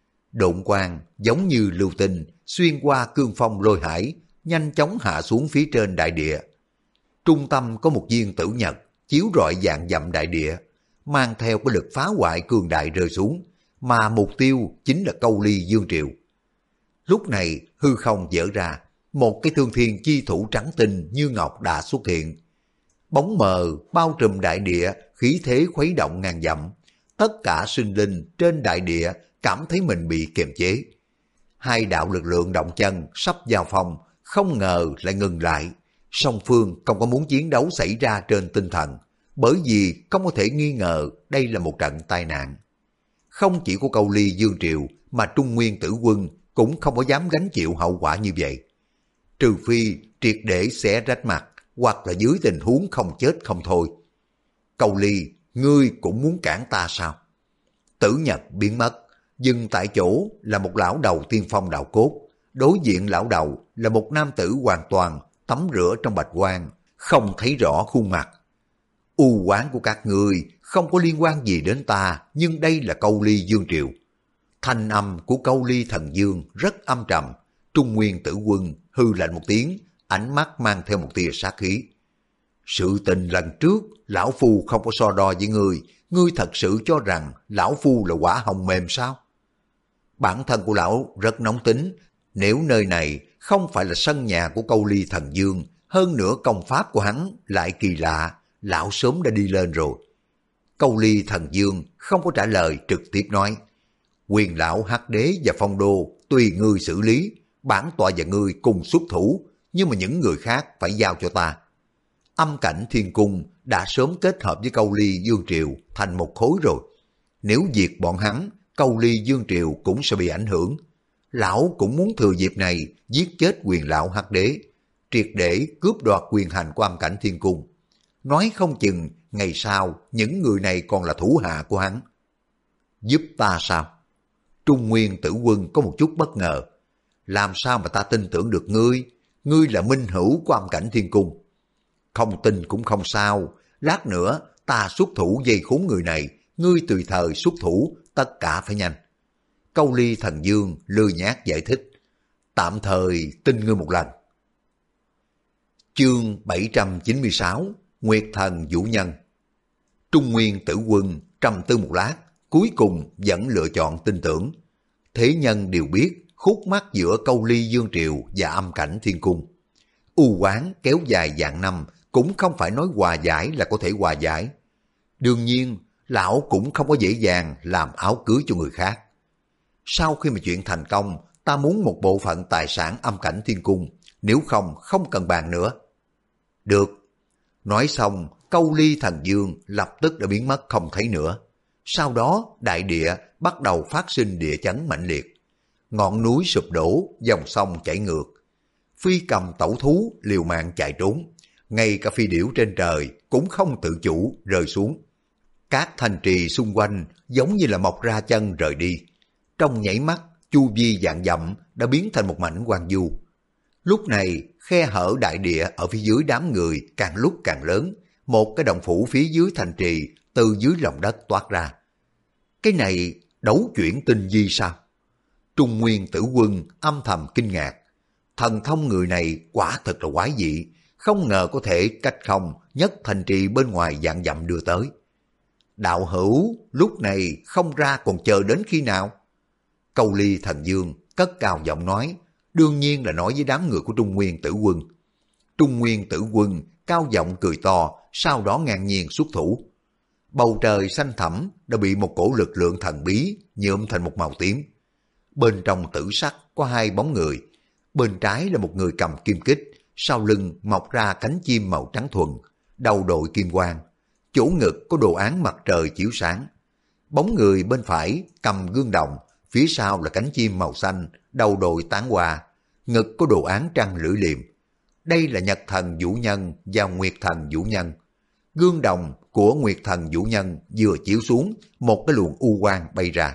Độn quang giống như lưu tinh xuyên qua cương phong lôi hải, nhanh chóng hạ xuống phía trên đại địa. Trung tâm có một viên tử nhật chiếu rọi vạn dặm đại địa, mang theo cái lực phá hoại cường đại rơi xuống, mà mục tiêu chính là câu ly Dương Triều. Lúc này hư không dở ra, một cái thương thiên chi thủ trắng tinh như ngọc đã xuất hiện. Bóng mờ bao trùm đại địa, khí thế khuấy động ngàn dặm. Tất cả sinh linh trên đại địa cảm thấy mình bị kiềm chế. Hai đạo lực lượng động chân sắp giao phong, không ngờ lại ngừng lại. Song phương không có muốn chiến đấu xảy ra trên tinh thần, bởi vì không có thể nghi ngờ đây là một trận tai nạn. Không chỉ có câu ly Dương Triều mà Trung Nguyên Tử Quân cũng không có dám gánh chịu hậu quả như vậy. Trừ phi triệt để xé rách mặt, hoặc là dưới tình huống không chết không thôi. Câu ly, ngươi cũng muốn cản ta sao? Tử Nhật biến mất, dừng tại chỗ là một lão đầu tiên phong đạo cốt. Đối diện lão đầu là một nam tử hoàn toàn tắm rửa trong bạch quang, không thấy rõ khuôn mặt. U quán của các ngươi không có liên quan gì đến ta, nhưng đây là câu ly Dương Triều. Thanh âm của câu ly thần dương rất âm trầm. Trung Nguyên Tử Quân hư lạnh một tiếng, ánh mắt mang theo một tia sát khí. Sự tình lần trước, lão phu không có so đo với ngươi thật sự cho rằng lão phu là quả hồng mềm sao? Bản thân của lão rất nóng tính, nếu nơi này không phải là sân nhà của câu ly thần dương, hơn nữa công pháp của hắn lại kỳ lạ, lão sớm đã đi lên rồi. Câu ly thần dương không có trả lời, trực tiếp nói, Quyền lão Hắc Đế và Phong Đô tùy ngươi xử lý, bản tọa và ngươi cùng xuất thủ, nhưng mà những người khác phải giao cho ta. Âm cảnh thiên cung đã sớm kết hợp với câu ly Dương Triều thành một khối rồi. Nếu diệt bọn hắn, câu ly Dương Triều cũng sẽ bị ảnh hưởng. Lão cũng muốn thừa dịp này giết chết Quyền lão Hắc Đế, triệt để cướp đoạt quyền hành của âm cảnh thiên cung. Nói không chừng ngày sau những người này còn là thủ hạ của hắn. Giúp ta sao? Trung Nguyên Tử Quân có một chút bất ngờ. Làm sao mà ta tin tưởng được ngươi? Ngươi là minh hữu của âm cảnh thiên cung. Không tin cũng không sao, lát nữa ta xuất thủ dây khốn người này, ngươi tùy thời xuất thủ, tất cả phải nhanh. Câu ly thần dương lười nhác giải thích, tạm thời tin ngươi một lần. Chương 796, Nguyệt thần Vũ Nhân. Trung Nguyên Tử Quân trầm tư một lát, cuối cùng vẫn lựa chọn tin tưởng. Thế nhân đều biết khúc mắc giữa Câu Ly Dương Triều và âm cảnh Thiên Cung. U oán kéo dài vạn năm cũng không phải nói hòa giải là có thể hòa giải. Đương nhiên, lão cũng không có dễ dàng làm áo cưới cho người khác. Sau khi mà chuyện thành công, ta muốn một bộ phận tài sản âm cảnh Thiên Cung, nếu không, không cần bàn nữa. Được. Nói xong, Câu Ly Thần Dương lập tức đã biến mất không thấy nữa. Sau đó, đại địa bắt đầu phát sinh địa chấn mạnh liệt. Ngọn núi sụp đổ, dòng sông chảy ngược. Phi cầm tẩu thú liều mạng chạy trốn. Ngay cả phi điểu trên trời cũng không tự chủ rơi xuống. Các thành trì xung quanh giống như là mọc ra chân rời đi. Trong nhảy mắt, chu vi vạn dặm đã biến thành một mảnh hoang vu. Lúc này, khe hở đại địa ở phía dưới đám người càng lúc càng lớn. Một cái động phủ phía dưới thành trì từ dưới lòng đất toát ra. Cái này đấu chuyển tinh di sao? Trung Nguyên Tử Quân âm thầm kinh ngạc. Thần thông người này quả thật là quái dị, không ngờ có thể cách không nhất thành trì bên ngoài vạn dặm đưa tới. Đạo hữu lúc này không ra còn chờ đến khi nào? Câu Ly Thần Dương cất cao giọng nói, đương nhiên là nói với đám người của Trung Nguyên Tử Quân. Trung Nguyên Tử Quân cao giọng cười to, sau đó ngang nhiên xuất thủ. Bầu trời xanh thẳm đã bị một cổ lực lượng thần bí nhuộm thành một màu tím. Bên trong tử sắc có hai bóng người, bên trái là một người cầm kim kích, sau lưng mọc ra cánh chim màu trắng thuần, đầu đội kim quang, chỗ ngực có đồ án mặt trời chiếu sáng. Bóng người bên phải cầm gương đồng, phía sau là cánh chim màu xanh, đầu đội tán hoa, ngực có đồ án trăng lưỡi liềm. Đây là Nhật thần Vũ Nhân và Nguyệt thần Vũ Nhân. Gương đồng của Nguyệt thần Vũ Nhân vừa chiếu xuống, một cái luồng u quang bay ra.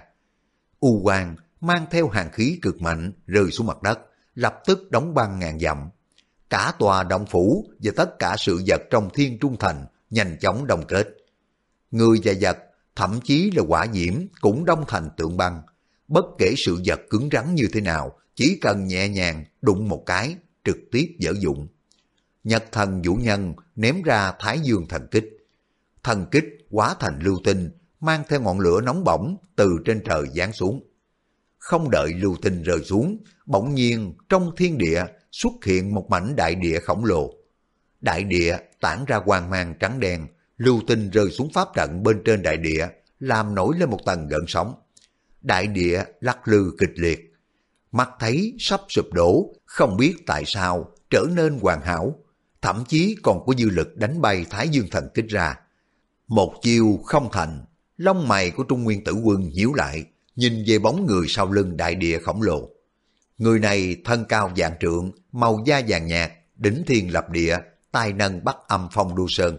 U quang mang theo hàn khí cực mạnh rơi xuống mặt đất, lập tức đóng băng ngàn dặm. Cả tòa động phủ và tất cả sự vật trong Thiên Trung Thành nhanh chóng đông kết. Người và vật, thậm chí là hỏa diễm cũng đông thành tượng băng. Bất kể sự vật cứng rắn như thế nào, chỉ cần nhẹ nhàng đụng một cái, trực tiếp dở dụng. Nhật thần Vũ Nhân ném ra Thái Dương thần kích. Thần kích hóa thành lưu tinh, mang theo ngọn lửa nóng bỏng từ trên trời giáng xuống. Không đợi lưu tinh rơi xuống, bỗng nhiên trong thiên địa xuất hiện một mảnh đại địa khổng lồ. Đại địa tản ra quang mang trắng đen, lưu tinh rơi xuống pháp trận bên trên đại địa, làm nổi lên một tầng gợn sóng. Đại địa lắc lư kịch liệt. Mắt thấy sắp sụp đổ, không biết tại sao trở nên hoàn hảo, thậm chí còn có dư lực đánh bay Thái Dương thần kích ra. Một chiêu không thành, lông mày của Trung Nguyên Tử Quân nhíu lại, nhìn về bóng người sau lưng đại địa khổng lồ. Người này thân cao vạn trượng, màu da vàng nhạt, đỉnh thiên lập địa, tay nâng bắt âm Phong Đô Sơn.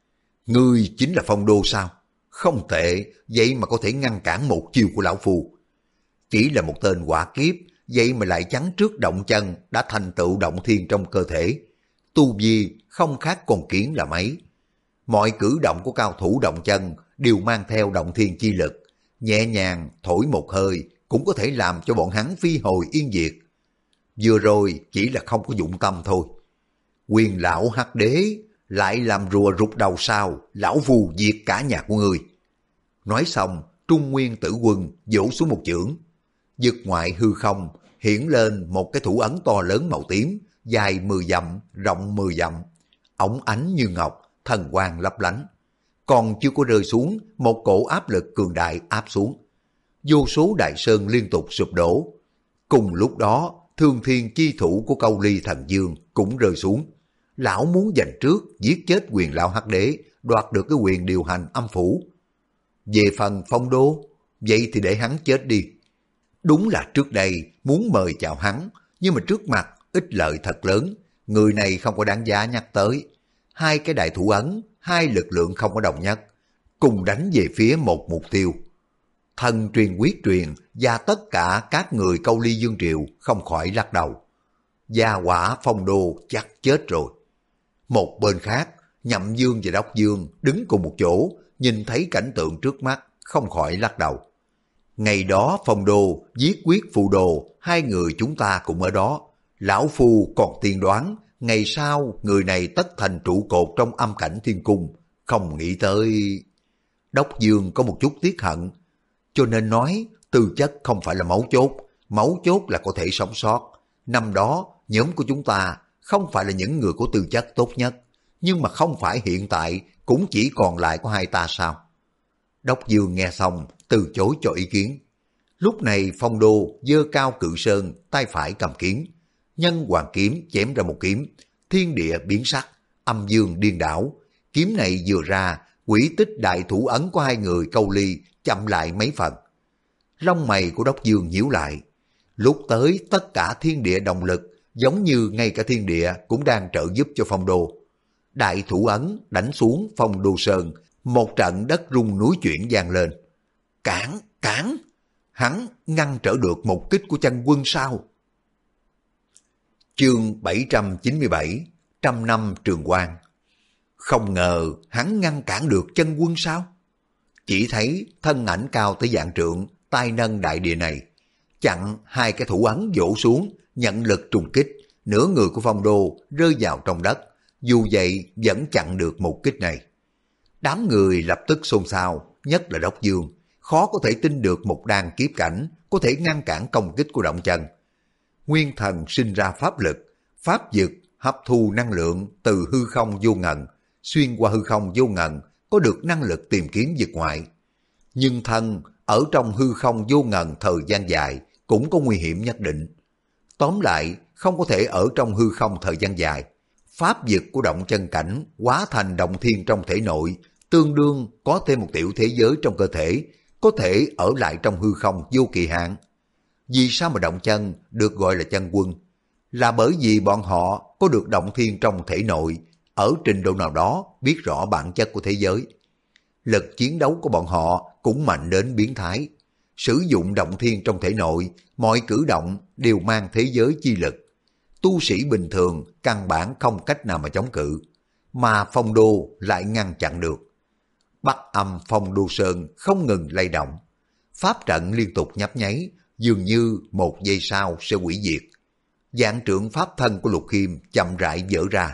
Ngươi chính là Phong Đô sao? Không tệ, vậy mà có thể ngăn cản một chiêu của lão phu. Chỉ là một tên quả kiếp, vậy mà lại chắn trước động chân đã thành tựu động thiên trong cơ thể. Tu vi không khác con kiến là mấy. Mọi cử động của cao thủ động chân đều mang theo động thiên chi lực. Nhẹ nhàng thổi một hơi cũng có thể làm cho bọn hắn phi hồi yên diệt. Vừa rồi chỉ là không có dụng tâm thôi. Quyền lão hắc đế lại làm rùa rụt đầu sao, lão phu diệt cả nhà của ngươi. Nói xong, Trung Nguyên Tử Quân vỗ xuống một chưởng. Vực ngoại hư không hiển lên một cái thủ ấn to lớn màu tím, dài 10 dặm, rộng 10 dặm, óng ánh như ngọc, thần quang lấp lánh. Còn chưa có rơi xuống, một cổ áp lực cường đại áp xuống. Vô số đại sơn liên tục sụp đổ. Cùng lúc đó, thương thiên chi thủ của Câu Ly Thần Dương cũng rơi xuống. Lão muốn giành trước, giết chết quyền lão hắc đế, đoạt được cái quyền điều hành âm phủ. Về phần Phong Đô, vậy thì để hắn chết đi. Đúng là trước đây muốn mời chào hắn, nhưng mà trước mặt ích lợi thật lớn, người này không có đáng giá nhắc tới. Hai cái đại thủ ấn, hai lực lượng không có đồng nhất, cùng đánh về phía một mục tiêu. Thần truyền quyết truyền và tất cả các người Câu Ly Dương Triều không khỏi lắc đầu. Gia quả Phong Đô chắc chết rồi. Một bên khác, Nhậm Dương và Đốc Dương đứng cùng một chỗ, nhìn thấy cảnh tượng trước mắt, không khỏi lắc đầu. Ngày đó Phong Đô giết quyết Phù Đồ, hai người chúng ta cũng ở đó. Lão Phu còn tiên đoán, Ngày sau người này tất thành trụ cột trong âm cảnh thiên cung, không nghĩ tới... Đốc Dương có một chút tiếc hận, cho nên nói tư chất không phải là mấu chốt là có thể sống sót. Năm đó nhóm của chúng ta không phải là những người có tư chất tốt nhất, nhưng mà không phải hiện tại cũng chỉ còn lại có hai ta sao? Đốc Dương nghe xong từ chối cho ý kiến. Lúc này Phong Đô giơ cao cự sơn, tay phải cầm kiếm, nhân hoàng kiếm chém ra một kiếm, thiên địa biến sắc, âm dương điên đảo. Kiếm này vừa ra, quỷ tích đại thủ ấn của hai người Câu Ly chậm lại mấy phần. Lông mày của Đốc Dương nhíu lại. Lúc tới tất cả thiên địa động lực, giống như ngay cả thiên địa cũng đang trợ giúp cho Phong Đô. Đại thủ ấn đánh xuống Phong Đô Sơn, một trận đất rung núi chuyển vang lên. Cản! Hắn ngăn trở được một kích của Chân Quân sao? Chương 797, trăm năm trường quang. Không ngờ hắn ngăn cản được Chân Quân sao? Chỉ thấy thân ảnh cao tới vạn trượng, tay nâng đại địa này, chặn hai cái thủ ấn vỗ xuống, nhận lực trùng kích, nửa người của Phong Đô rơi vào trong đất, dù vậy vẫn chặn được một kích này. Đám người lập tức xôn xao, nhất là Đốc Dương, khó có thể tin được một đan kiếp cảnh có thể ngăn cản công kích của Động Chân. Nguyên thần sinh ra pháp lực, pháp dực hấp thu năng lượng từ hư không vô ngần, xuyên qua hư không vô ngần, có được năng lực tìm kiếm vực ngoại. Nhưng thân ở trong hư không vô ngần thời gian dài cũng có nguy hiểm nhất định. Tóm lại, không có thể ở trong hư không thời gian dài. Pháp dực của Động Chân cảnh hóa thành động thiên trong thể nội, tương đương có thêm một tiểu thế giới trong cơ thể, có thể ở lại trong hư không vô kỳ hạn. Vì sao mà Động Chân được gọi là Chân Quân? Là bởi vì bọn họ có được động thiên trong thể nội, ở trình độ nào đó biết rõ bản chất của thế giới. Lực chiến đấu của bọn họ cũng mạnh đến biến thái. Sử dụng động thiên trong thể nội, mọi cử động đều mang thế giới chi lực. Tu sĩ bình thường căn bản không cách nào mà chống cự, mà Phong Đô lại ngăn chặn được. Bắc Âm Phong Đô Sơn không ngừng lay động. Pháp trận liên tục nhấp nháy, dường như một giây sau sẽ hủy diệt. Vạn trượng pháp thân của Lục Khiêm chậm rãi vỡ ra.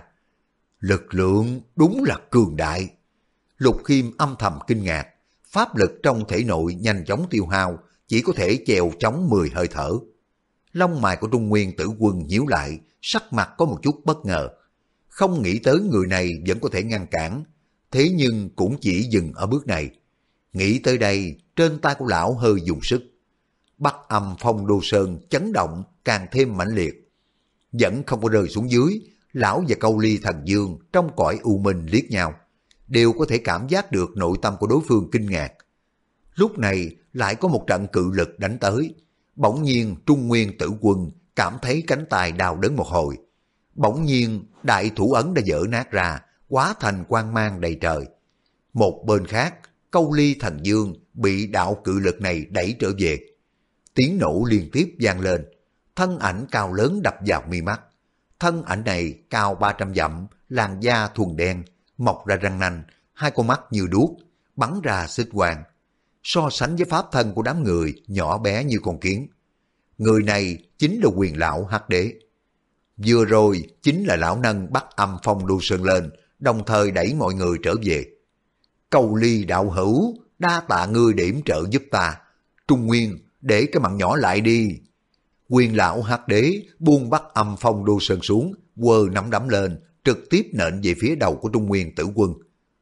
Lực lượng đúng là cường đại. Lục Khiêm âm thầm kinh ngạc, pháp lực trong thể nội nhanh chóng tiêu hao, chỉ có thể chèo chống 10 hơi thở. Lông mày của Trung Nguyên Tử Quân nhíu lại, sắc mặt có một chút bất ngờ. Không nghĩ tới người này vẫn có thể ngăn cản, thế nhưng cũng chỉ dừng ở bước này. Nghĩ tới đây, trên tay của lão hơi dùng sức. Bắc Âm Phong Đô Sơn chấn động càng thêm mãnh liệt. Vẫn không có rơi xuống dưới, lão và Câu Ly Thần Dương trong cõi u minh liếc nhau, đều có thể cảm giác được nội tâm của đối phương kinh ngạc. Lúc này lại có một trận cự lực đánh tới. Bỗng nhiên Trung Nguyên Tử Quân cảm thấy cánh tay đau đớn một hồi. Bỗng nhiên đại thủ ấn đã vỡ nát ra, hóa thành quang mang đầy trời. Một bên khác, Câu Ly Thần Dương bị đạo cự lực này đẩy trở về. Tiếng nổ liên tiếp vang lên, thân ảnh cao lớn đập vào mi mắt. Thân ảnh này cao 300 dặm, làn da thuần đen, mọc ra răng nanh, hai con mắt như đuốc, bắn ra xích quang. So sánh với pháp thân của đám người nhỏ bé như con kiến. Người này chính là Quyền lão Hắc Đế. Vừa rồi chính là lão nâng Bắc Âm Phong Đô Sơn lên, đồng thời đẩy mọi người trở về. Câu Ly đạo hữu, đa tạ ngươi để yểm trợ giúp ta. Trung Nguyên, để cái mạng nhỏ lại đi. Quyền lão Hắc Đế buông Bắc Âm Phong Đô Sơn xuống, quơ nắm đấm lên, trực tiếp nện về phía đầu của Trung Nguyên Tử Quân.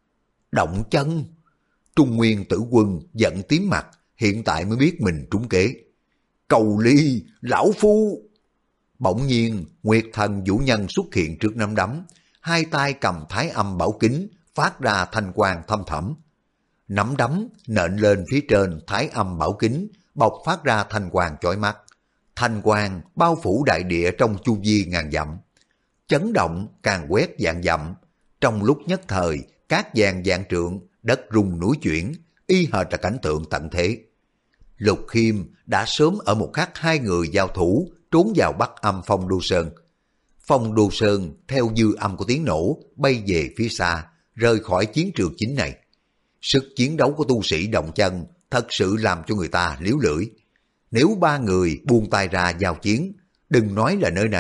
Động Chân! Trung Nguyên Tử Quân giận tím mặt, hiện tại mới biết mình trúng kế. Cầu Ly, lão phu! Bỗng nhiên, Nguyệt Thần Vũ Nhân xuất hiện trước nắm đấm, hai tay cầm Thái Âm Bảo Kính, phát ra thanh quang thâm thẳm. Nắm đấm nện lên phía trên Thái Âm Bảo Kính, bộc phát ra thanh quang chói mắt. Thanh quang bao phủ đại địa trong chu vi ngàn dặm. Chấn động càng quét vạn dặm. Trong lúc nhất thời, cát vàng vạn trượng, đất rung núi chuyển, y hệt là cảnh tượng tận thế. Lục Khiêm đã sớm ở một khắc hai người giao thủ, trốn vào Bắc Âm Phong Đô Sơn. Phong Đô Sơn theo dư âm của tiếng nổ bay về phía xa, rời khỏi chiến trường chính này. Sức chiến đấu của tu sĩ Động Chân thật sự làm cho người ta liếu lưỡi. Nếu ba người buông tay ra giao chiến, đừng nói là nơi này,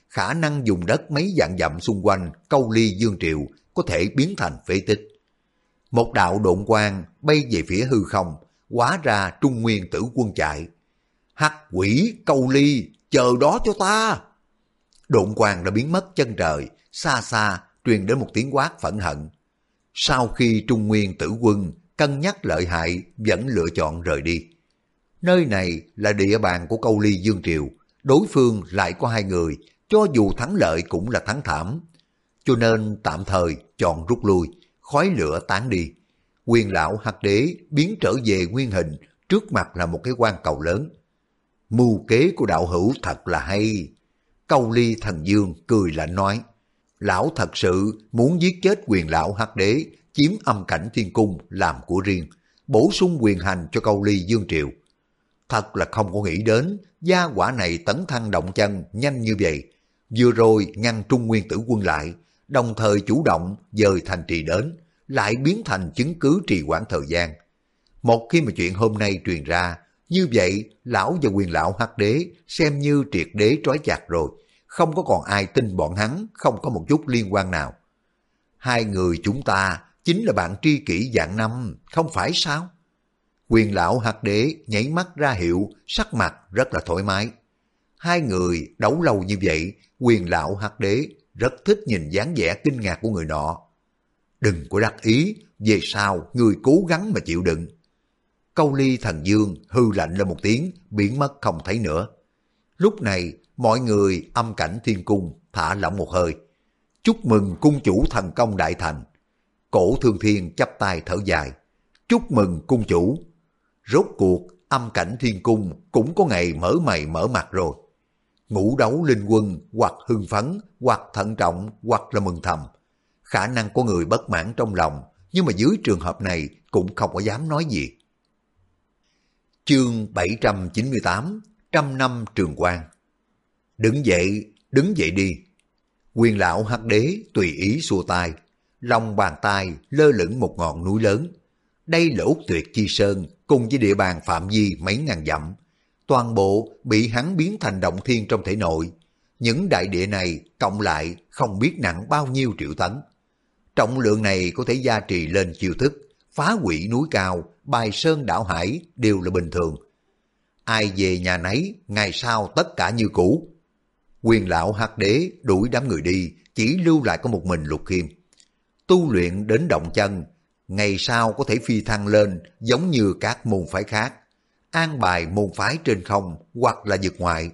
khả năng dùng đất mấy vạn dặm xung quanh Câu Ly Dương Triều có thể biến thành phế tích. Một đạo độn quang bay về phía hư không, hóa ra Trung Nguyên Tử Quân chạy. Hắc quỷ Câu Ly, chờ đó cho ta! Độn quang đã biến mất chân trời, xa xa truyền đến một tiếng quát phẫn hận. Sau khi Trung Nguyên Tử Quân cân nhắc lợi hại, vẫn lựa chọn rời đi. Nơi này là địa bàn của Câu Ly Dương Triều, đối phương lại có 2 người, cho dù thắng lợi cũng là thắng thảm. Cho nên tạm thời chọn rút lui, khói lửa tán đi. Quyền lão Hắc Đế biến trở về nguyên hình, trước mặt là một cái quan cầu lớn. Mưu kế của đạo hữu thật là hay. Câu Ly Thần Dương cười lạnh nói, lão thật sự muốn giết chết quyền lão Hắc Đế, chiếm âm cảnh thiên cung làm của riêng, bổ sung quyền hành cho Câu Ly Dương Triều. Thật là không có nghĩ đến, gia quả này tấn thăng động chân nhanh như vậy. Vừa rồi ngăn Trung Nguyên Tử Quân lại, đồng thời chủ động dời thành trì đến, lại biến thành chứng cứ trì hoãn thời gian. Một khi mà chuyện hôm nay truyền ra, như vậy lão và quyền lão Hắc Đế xem như triệt đế trói chặt rồi, không có còn ai tin bọn hắn, không có một chút liên quan nào. 2 người chúng ta chính là bạn tri kỷ vạn năm, không phải sao? Quyền lão Hắc Đế nhảy mắt ra hiệu, sắc mặt rất là thoải mái. 2 người đấu lâu như vậy, quyền lão Hắc Đế rất thích nhìn dáng vẻ kinh ngạc của người nọ. Đừng có đắc ý, về sau người cố gắng mà chịu đựng. Câu Ly Thần Dương hư lạnh lên một tiếng, biến mất không thấy nữa. Lúc này mọi người âm cảnh thiên cung thả lỏng một hơi. Chúc mừng cung chủ thành công đại thành. Cổ Thương Thiên chắp tay thở dài. Chúc mừng cung chủ. Rốt cuộc âm cảnh thiên cung cũng có ngày mở mày mở mặt rồi. Ngũ đấu linh quân hoặc hưng phấn, hoặc thận trọng, hoặc là mừng thầm. Khả năng có người bất mãn trong lòng, nhưng mà dưới trường hợp này cũng không có dám nói gì. Chương 798, trăm năm trường quang. Đứng dậy đi. Quyền lão Hắc Đế tùy ý xua tay, lòng bàn tay lơ lửng một ngọn núi lớn. Đây là Úc Tuyệt Chi Sơn cùng với địa bàn phạm vi mấy ngàn dặm. Toàn bộ bị hắn biến thành động thiên trong thể nội. Những đại địa này cộng lại không biết nặng bao nhiêu triệu tấn. Trọng lượng này có thể gia trì lên chiêu thức, phá hủy núi cao, bài sơn đảo hải đều là bình thường. Ai về nhà nấy, ngày sau tất cả như cũ. Quyền lão Hắc Đế đuổi đám người đi, chỉ lưu lại có một mình Lục Khiêm. Tu luyện đến động chân, ngày sau có thể phi thăng lên giống như các môn phái khác, an bài môn phái trên không hoặc là vực ngoại.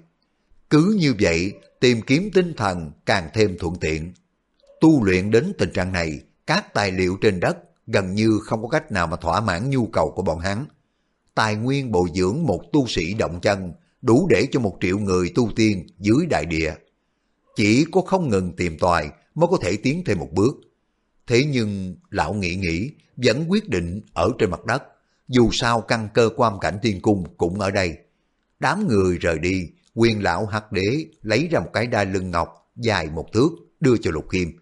Cứ như vậy, tìm kiếm tinh thần càng thêm thuận tiện. Tu luyện đến tình trạng này, các tài liệu trên đất gần như không có cách nào mà thỏa mãn nhu cầu của bọn hắn. Tài nguyên bồi dưỡng một tu sĩ động chân đủ để cho 1 triệu người tu tiên dưới đại địa. Chỉ có không ngừng tìm tòi mới có thể tiến thêm một bước. Thế nhưng lão nghĩ vẫn quyết định ở trên mặt đất, dù sao căn cơ của âm cảnh thiên cung cũng ở đây. Đám người rời đi, quyền lão Hắc Đế lấy ra một cái đai lưng ngọc dài 1 thước đưa cho Lục Khiêm.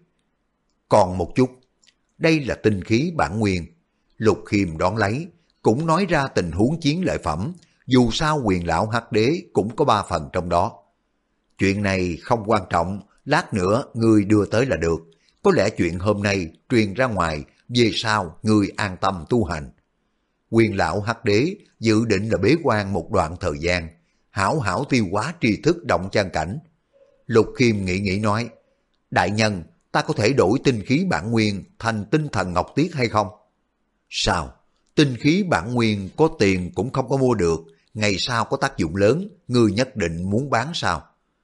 Còn một chút, đây là tinh khí bản nguyên. Lục Khiêm đón lấy, cũng nói ra tình huống chiến lợi phẩm, dù sao quyền lão Hắc Đế cũng có 3 phần trong đó. Chuyện này không quan trọng, lát nữa người đưa tới là được. Có lẽ chuyện hôm nay truyền ra ngoài, về sau người an tâm tu hành. Quyền lão Hắc Đế dự định là bế quan một đoạn thời gian, hảo hảo tiêu hóa tri thức động chân cảnh. Lục Khiêm nghĩ nói, đại nhân, ta có thể đổi tinh khí bản nguyên thành tinh thần ngọc tiết hay không? Sao? Tinh khí bản nguyên có tiền cũng không có mua được, ngày sau có tác dụng lớn, ngươi nhất định muốn bán sao?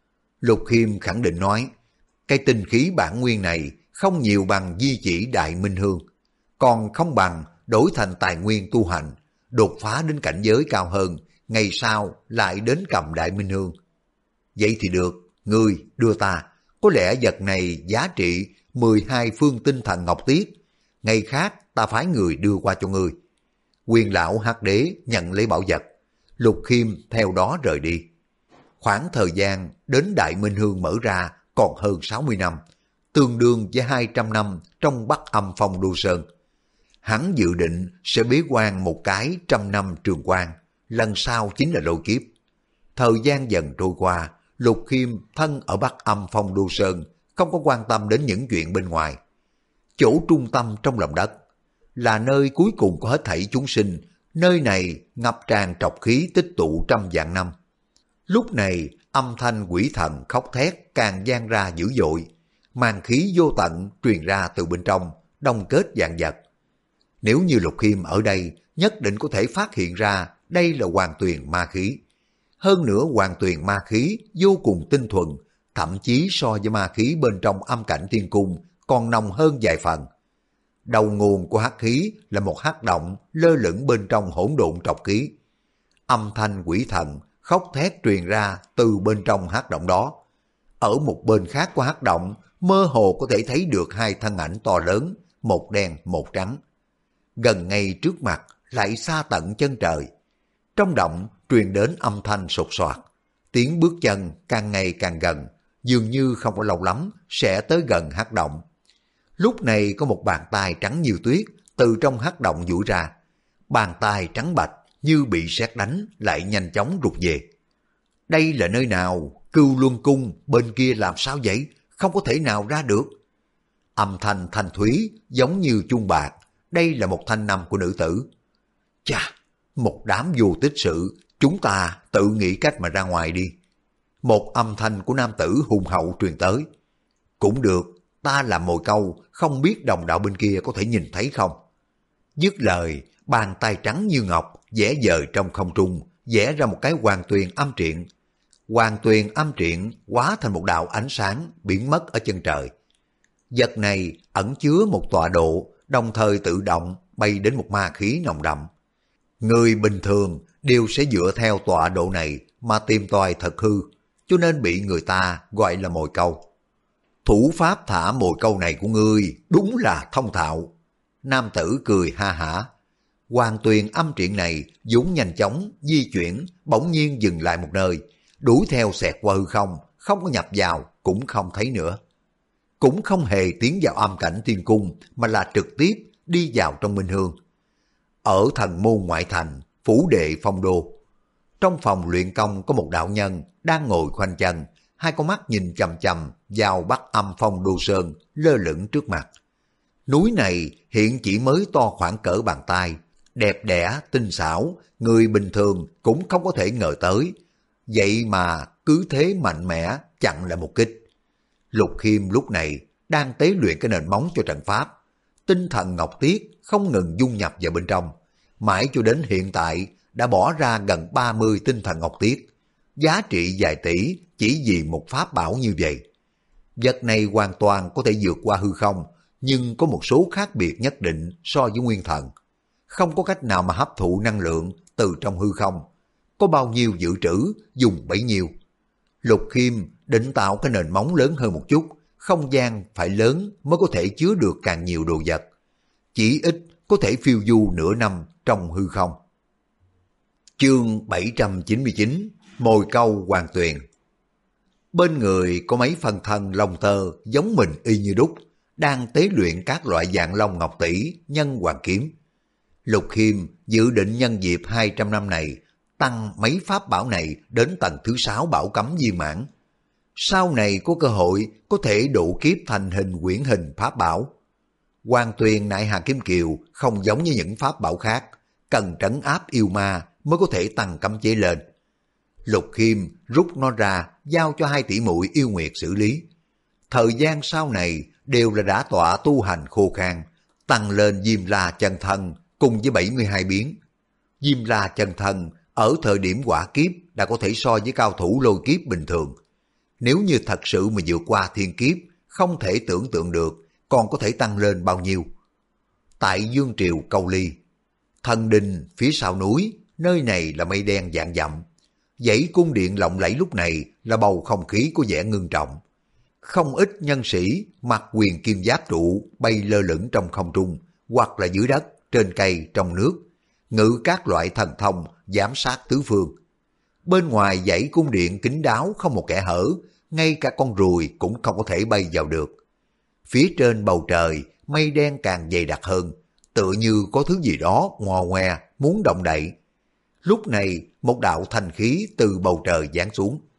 Lục Khiêm khẳng định nói, cái tinh khí bản nguyên này không nhiều bằng di chỉ Đại Minh Hương, còn không bằng đổi thành tài nguyên tu hành, đột phá đến cảnh giới cao hơn, ngày sau lại đến cầm Đại Minh Hương. Vậy thì được, ngươi đưa ta, có lẽ vật này giá trị 12 phương tinh thần ngọc tiết, ngày khác ta phái người đưa qua cho ngươi. Quyền lão Hắc Đế nhận lấy bảo vật, Lục Khiêm theo đó rời đi. Khoảng thời gian đến Đại Minh Hương mở ra còn hơn 60 năm, tương đương với 200 năm trong Bắc Âm Phong Đô Sơn. Hắn dự định sẽ bế quan một cái 100 năm trường quang, lần sau chính là lôi kiếp. Thời gian dần trôi qua, Lục Khiêm thân ở Bắc Âm Phong Đô Sơn, không có quan tâm đến những chuyện bên ngoài. Chỗ trung tâm trong lòng đất là nơi cuối cùng của hết thảy chúng sinh, nơi này ngập tràn trọc khí tích tụ trăm vạn năm. Lúc này âm thanh quỷ thần khóc thét càng vang ra dữ dội, màn khí vô tận truyền ra từ bên trong, đông kết vạn vật. Nếu như Lục Khiêm ở đây, nhất định có thể phát hiện ra đây là Hoàng Tuyền ma khí. Hơn nữa Hoàng Tuyền ma khí vô cùng tinh thuần, thậm chí so với ma khí bên trong âm cảnh thiên cung còn nồng hơn vài phần. Đầu nguồn của hắc khí là một hắc động lơ lửng bên trong hỗn độn trọc khí. Âm thanh quỷ thần khóc thét truyền ra từ bên trong hắc động đó. Ở một bên khác của hắc động, mơ hồ có thể thấy được hai thân ảnh to lớn, một đen một trắng. Gần ngay trước mặt lại xa tận chân trời. Trong động truyền đến âm thanh sột soạt, tiếng bước chân càng ngày càng gần, dường như không có lâu lắm sẽ tới gần hắc động. Lúc này có một bàn tay trắng như tuyết từ trong hắc động duỗi ra. Bàn tay trắng bạch như bị sét đánh lại nhanh chóng rụt về. Đây là nơi nào? Cưu Luân Cung bên kia làm sao vậy? Không có thể nào ra được. Âm thanh thanh thúy giống như chuông bạc. Đây là một thanh âm của nữ tử. Chà, một đám vô tích sự, chúng ta tự nghĩ cách mà ra ngoài đi. Một âm thanh của nam tử hùng hậu truyền tới. Cũng được, ta làm mồi câu, không biết đồng đạo bên kia có thể nhìn thấy không? Dứt lời, bàn tay trắng như ngọc vẽ dời trong không trung, vẽ ra một cái hoàng tuyền âm triện. Hoàng tuyền âm triện hóa thành một đạo ánh sáng biến mất ở chân trời. Vật này ẩn chứa một tọa độ, đồng thời tự động bay đến một ma khí nồng đậm. Người bình thường đều sẽ dựa theo tọa độ này mà tìm tòi thật hư, cho nên bị người ta gọi là mồi câu. Thủ pháp thả mồi câu này của ngươi đúng là thông thạo. Nam tử cười ha hả. Hoàng tuyền âm triện này vốn nhanh chóng di chuyển, bỗng nhiên dừng lại một nơi, đuổi theo xẹt qua hư không, không có nhập vào cũng không thấy nữa. Cũng không hề tiến vào âm cảnh thiên cung, mà là trực tiếp đi vào trong minh hương. Ở thần môn ngoại thành, phủ đệ Phong Đô, trong phòng luyện công có một đạo nhân đang ngồi khoanh chân, hai con mắt nhìn chằm chằm vào Bắc Âm Phong Đô Sơn lơ lửng trước mặt. Núi này hiện chỉ mới to khoảng cỡ bàn tay, đẹp đẽ tinh xảo, người bình thường cũng không có thể ngờ tới. Vậy mà cứ thế mạnh mẽ chặn lại một kích. Lục Khiêm lúc này đang tế luyện cái nền móng cho trận pháp. Tinh thần ngọc tiết không ngừng dung nhập vào bên trong. Mãi cho đến hiện tại đã bỏ ra gần 30 tinh thần ngọc tiết. Giá trị vài tỷ chỉ vì một pháp bảo như vậy. Vật này hoàn toàn có thể vượt qua hư không, nhưng có một số khác biệt nhất định so với nguyên thần. Không có cách nào mà hấp thụ năng lượng từ trong hư không. Có bao nhiêu dự trữ dùng bấy nhiêu. Lục Khiêm định tạo cái nền móng lớn hơn một chút, không gian phải lớn mới có thể chứa được càng nhiều đồ vật. Chỉ ít có thể phiêu du nửa năm trong hư không. Chương 799, mồi câu Hoàng Tuyền. Bên người có mấy phần thân lông tơ giống mình y như đúc, đang tế luyện các loại dạng long ngọc tỷ, nhân hoàng kiếm. Lục Khiêm dự định nhân dịp 200 năm này, tăng mấy pháp bảo này đến tầng thứ 6 bảo cấm viên mãn. Sau này có cơ hội có thể độ kiếp thành hình quyển hình pháp bảo. Hoàng Tuyền Nại Hà Kiếm Kiều không giống như những pháp bảo khác, cần trấn áp yêu ma mới có thể tăng cấm chế lên. Lục Khiêm rút nó ra giao cho hai tỷ muội yêu nguyệt xử lý. Thời gian sau này đều là đã tọa tu hành khô khan, tăng lên Diêm La chân thân cùng với 72 biến. Diêm La chân thân ở thời điểm quả kiếp đã có thể so với cao thủ lôi kiếp bình thường. Nếu như thật sự mà vượt qua thiên kiếp, không thể tưởng tượng được còn có thể tăng lên bao nhiêu. Tại Dương Triều Câu Ly, thần đình phía sau núi, nơi này là mây đen vạn dặm. Dãy cung điện lộng lẫy lúc này là bầu không khí có vẻ ngưng trọng. Không ít nhân sĩ mặc quyền kim giáp trụ bay lơ lửng trong không trung, hoặc là dưới đất, trên cây, trong nước, ngự các loại thần thông giám sát tứ phương. Bên ngoài dãy cung điện kín đáo không một kẽ hở, ngay cả con ruồi cũng không có thể bay vào được. Phía trên bầu trời, mây đen càng dày đặc hơn, tựa như có thứ gì đó ngoò ngoe muốn động đậy. Lúc này, một đạo thanh khí từ bầu trời giáng xuống.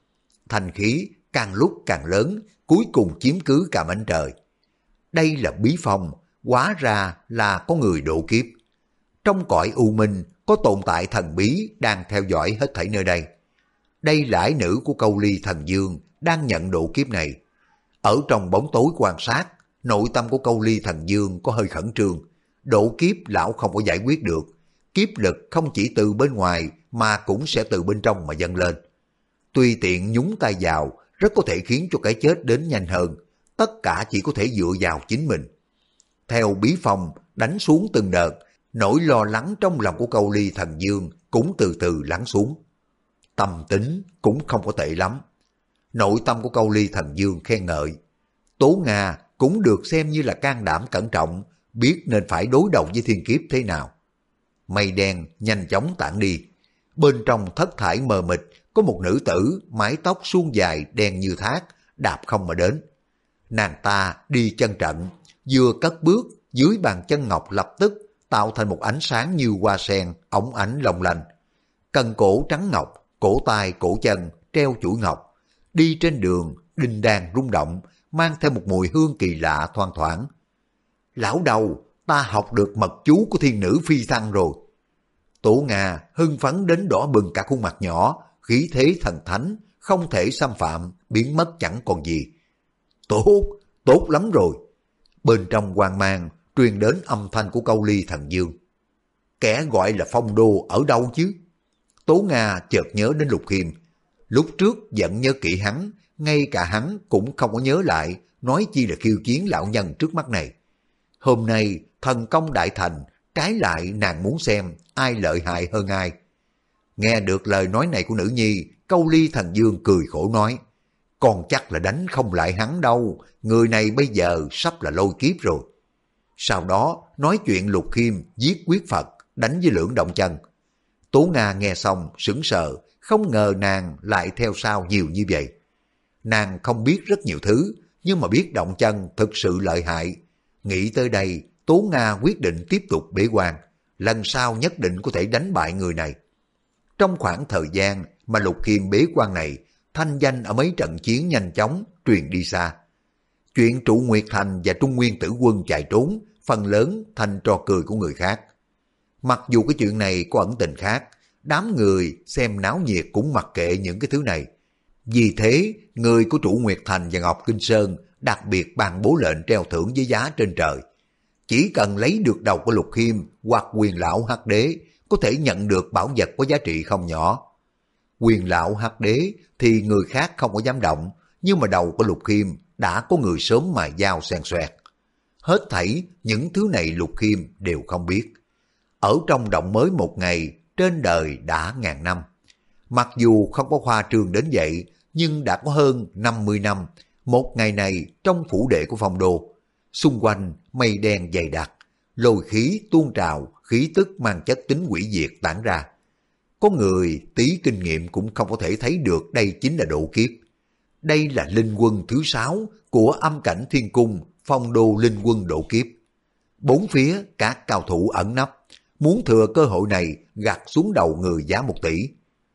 thanh khí càng lúc càng lớn, cuối cùng chiếm cứ cả mảnh trời. Đây là bí phong, hóa ra là có người độ kiếp. Trong cõi u minh có tồn tại thần bí đang theo dõi hết thảy nơi đây. Đây là ái nữ của Câu Ly Thần Dương đang nhận độ kiếp này. Ở trong bóng tối quan sát, nội tâm của Câu Ly Thần Dương có hơi khẩn trương. Độ kiếp lão không có giải quyết được. Kiếp lực không chỉ từ bên ngoài mà cũng sẽ từ bên trong mà dâng lên. Tùy tiện nhúng tay vào rất có thể khiến cho cái chết đến nhanh hơn. Tất cả chỉ có thể dựa vào chính mình. Theo bí phong đánh xuống từng đợt, nỗi lo lắng trong lòng của Câu Ly Thần Dương cũng từ từ lắng xuống. Tâm tính cũng không có tệ lắm. Nội tâm của Câu Ly Thần Dương khen ngợi. Tố Nga cũng được xem như là can đảm cẩn trọng, biết nên phải đối đầu với thiên kiếp thế nào. Mây đen nhanh chóng tản đi. Bên trong thất thải mờ mịt có một nữ tử mái tóc suông dài đen như thác, đạp không mà đến. Nàng ta đi chân trận, vừa cất bước, dưới bàn chân ngọc lập tức tạo thành một ánh sáng như hoa sen, óng ánh long lanh. Cần cổ trắng ngọc, cổ tay cổ chân treo chuỗi ngọc, đi trên đường đinh đàn rung động, mang theo một mùi hương kỳ lạ thoang thoảng. Lão đầu, ta học được mật chú của thiên nữ phi thăng rồi. Tố Nga hưng phấn đến đỏ bừng cả khuôn mặt nhỏ, khí thế thần thánh, không thể xâm phạm, biến mất chẳng còn gì. Tốt, tốt lắm rồi. Bên trong hoang mang truyền đến âm thanh của Câu Ly Thần Dương. Kẻ gọi là Phong Đô ở đâu chứ? Tố Nga chợt nhớ đến Lục Khiêm. Lúc trước vẫn nhớ kỹ hắn, ngay cả hắn cũng không có nhớ lại, nói chi là khiêu chiến lão nhân trước mắt này. Hôm nay thần công đại thành, trái lại nàng muốn xem ai lợi hại hơn ai. Nghe được lời nói này của nữ nhi, Câu Ly Thần Dương cười khổ nói, còn chắc là đánh không lại hắn đâu, người này bây giờ sắp là lôi kiếp rồi. Sau đó nói chuyện Lục Khiêm giết quyết Phật, đánh với Lưỡng Động Chân. Tố Nga nghe xong sững sờ, không ngờ nàng lại theo sau nhiều như vậy. Nàng không biết rất nhiều thứ, nhưng mà biết Động Chân thực sự lợi hại. Nghĩ tới đây, Tố Nga quyết định tiếp tục bế quan, lần sau nhất định có thể đánh bại người này. Trong khoảng thời gian mà Lục Khiêm bế quan này, thanh danh ở mấy trận chiến nhanh chóng truyền đi xa. Chuyện Trụ Nguyệt Thành và Trung Nguyên Tử Quân chạy trốn, phần lớn thành trò cười của người khác. Mặc dù cái chuyện này có ẩn tình khác, đám người xem náo nhiệt cũng mặc kệ những cái thứ này. Vì thế, người của Trụ Nguyệt Thành và Ngọc Kinh Sơn đặc biệt ban bố lệnh treo thưởng với giá trên trời. Chỉ cần lấy được đầu của Lục Khiêm hoặc Quyền Lão Hắc Đế, có thể nhận được bảo vật có giá trị không nhỏ. Quyền Lão Hắc Đế thì người khác không có dám động, nhưng mà đầu của Lục Khiêm đã có người sớm mài dao xen xoẹt. Hết thảy những thứ này Lục Khiêm đều không biết. Ở trong động mới một ngày, trên đời đã ngàn năm. Mặc dù không có khoa trương đến vậy, nhưng đã có hơn 50 năm, một ngày này trong phủ đệ của Phong Đô. Xung quanh mây đen dày đặc, lôi khí tuôn trào, khí tức mang chất tính hủy diệt tản ra. Có người tí kinh nghiệm cũng không có thể thấy được đây chính là độ kiếp. Đây là linh quân thứ 6 của âm cảnh thiên cung, Phong Đô linh quân độ kiếp. Bốn phía các cao thủ ẩn nấp, muốn thừa cơ hội này gặt xuống đầu người giá 1 tỷ.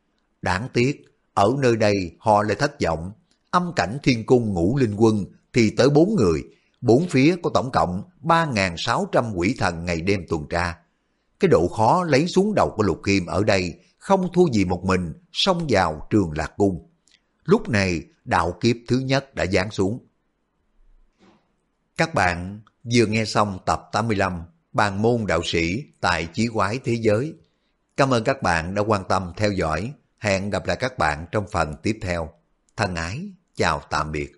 Đáng tiếc, ở nơi đây họ lại thất vọng. Âm cảnh thiên cung ngũ linh quân thì tới 4 người, bốn phía có tổng cộng 3.600 quỷ thần ngày đêm tuần tra. Cái độ khó lấy xuống đầu của Lục Khiêm ở đây không thua gì một mình xông vào Trường Lạc Cung. Lúc này đạo kiếp thứ nhất đã giáng xuống. Các bạn vừa nghe xong tập 85 Bàn môn đạo sĩ tại Chí Quái Thế Giới. Cảm ơn các bạn đã quan tâm theo dõi. Hẹn gặp lại các bạn trong phần tiếp theo. Thân ái, chào tạm biệt.